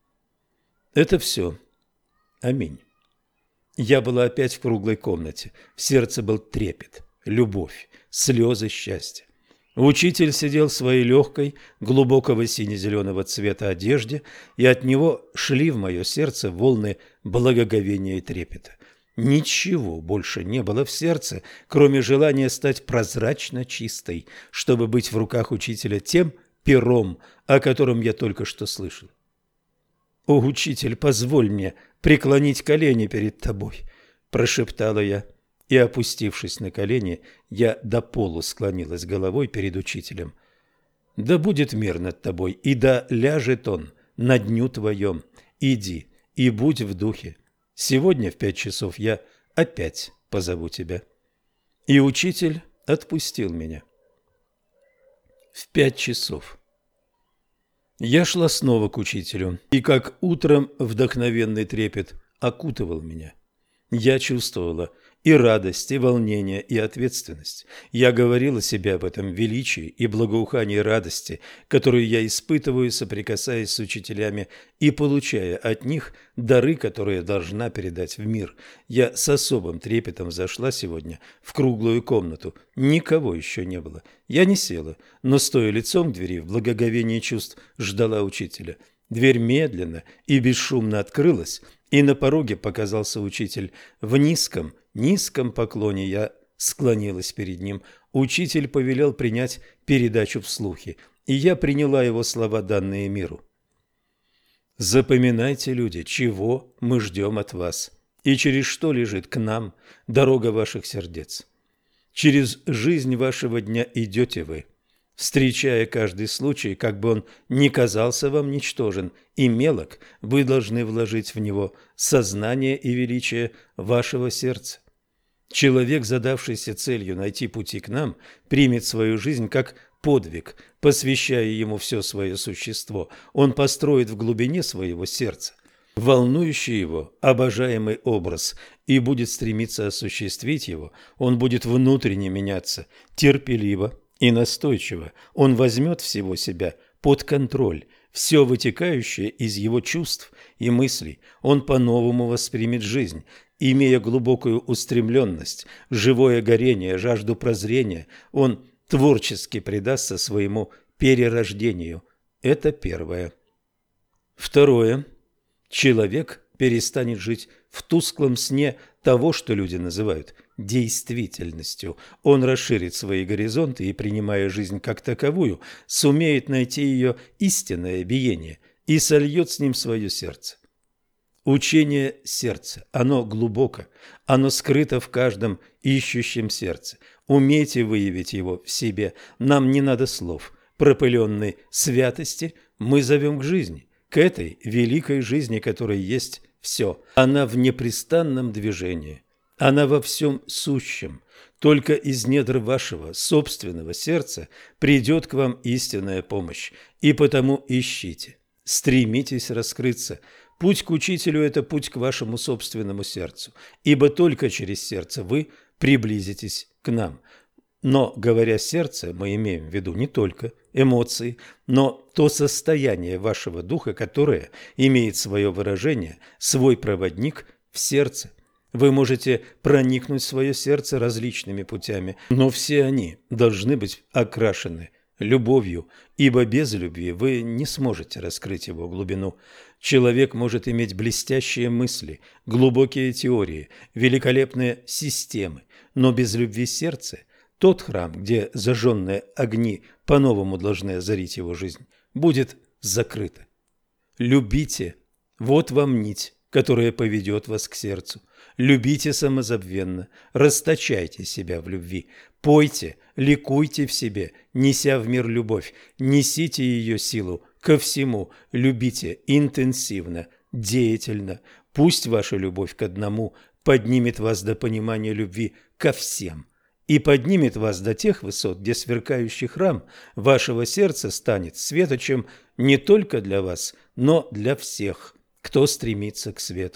Это все. Аминь. Я была опять в круглой комнате. В сердце был трепет, любовь, слезы счастья. Учитель сидел в своей легкой, глубокого сине-зеленого цвета одежде, и от него шли в мое сердце волны благоговения и трепета. Ничего больше не было в сердце, кроме желания стать прозрачно чистой, чтобы быть в руках учителя тем пером, о котором я только что слышал. «О, учитель, позволь мне преклонить колени перед тобой», – прошептала я. И, опустившись на колени, я до полу склонилась головой перед учителем. «Да будет мир над тобой, и да ляжет он на дню твоем. Иди и будь в духе. Сегодня в 5 часов я опять позову тебя». И учитель отпустил меня. В 5 часов. Я шла снова к учителю, и как утром вдохновенный трепет окутывал меня. Я чувствовала и радость, и волнение, и ответственность. Я говорила себе об этом величии и благоухании радости, которую я испытываю, соприкасаясь с учителями и получая от них дары, которые я должна передать в мир. Я с особым трепетом зашла сегодня в круглую комнату. Никого еще не было. Я не села, но, стоя лицом к двери, в благоговении чувств ждала учителя. Дверь медленно и бесшумно открылась, и на пороге показался учитель. В низком поклоне я склонилась перед ним. Учитель повелел принять передачу вслухе, и я приняла его слова, данные миру. «Запоминайте, люди, чего мы ждем от вас, и через что лежит к нам дорога ваших сердец. Через жизнь вашего дня идете вы, встречая каждый случай, как бы он ни казался вам ничтожен и мелок, вы должны вложить в него сознание и величие вашего сердца. Человек, задавшийся целью найти пути к нам, примет свою жизнь как подвиг, посвящая ему все свое существо. Он построит в глубине своего сердца волнующий его обожаемый образ и будет стремиться осуществить его, он будет внутренне меняться, терпеливо и настойчиво. Он возьмет всего себя под контроль, все вытекающее из его чувств и мыслей. Он по-новому воспримет жизнь, имея глубокую устремленность, живое горение, жажду прозрения. Он творчески предастся своему перерождению. Это первое. Второе. Человек перестанет жить в тусклом сне того, что люди называют действительностью. Он расширит свои горизонты и, принимая жизнь как таковую, сумеет найти ее истинное биение и сольет с ним свое сердце. Учение сердца, оно глубоко, оно скрыто в каждом ищущем сердце. Умейте выявить его в себе. Нам не надо слов. Пропыленной святости мы зовем к жизни, к этой великой жизни, которой есть все. Она в непрестанном движении, она во всем сущем. Только из недр вашего собственного сердца придет к вам истинная помощь, и потому ищите, стремитесь раскрыться. Путь к учителю – это путь к вашему собственному сердцу, ибо только через сердце вы приблизитесь к нам. Но, говоря сердце, мы имеем в виду не только эмоции, но то состояние вашего духа, которое имеет свое выражение, свой проводник в сердце. Вы можете проникнуть в свое сердце различными путями, но все они должны быть окрашены любовью, ибо без любви вы не сможете раскрыть его глубину. Человек может иметь блестящие мысли, глубокие теории, великолепные системы, но без любви сердца тот храм, где зажженные огни по-новому должны озарить его жизнь, будет закрыто. Любите, вот вам нить, которая поведет вас к сердцу. Любите самозабвенно, расточайте себя в любви, пойте, ликуйте в себе, неся в мир любовь, несите ее силу ко всему, любите интенсивно, деятельно. Пусть ваша любовь к одному поднимет вас до понимания любви ко всем и поднимет вас до тех высот, где сверкающий храм вашего сердца станет светочем не только для вас, но для всех, кто стремится к свету.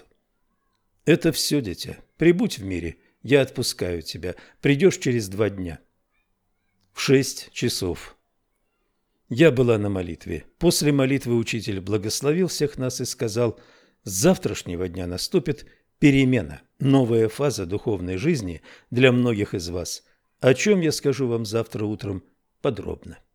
Это все, дитя. Прибудь в мире, я отпускаю тебя. Придешь через 2 дня. В 6 часов. Я была на молитве. После молитвы учитель благословил всех нас и сказал: с завтрашнего дня наступит перемена, новая фаза духовной жизни для многих из вас, о чем я скажу вам завтра утром подробно.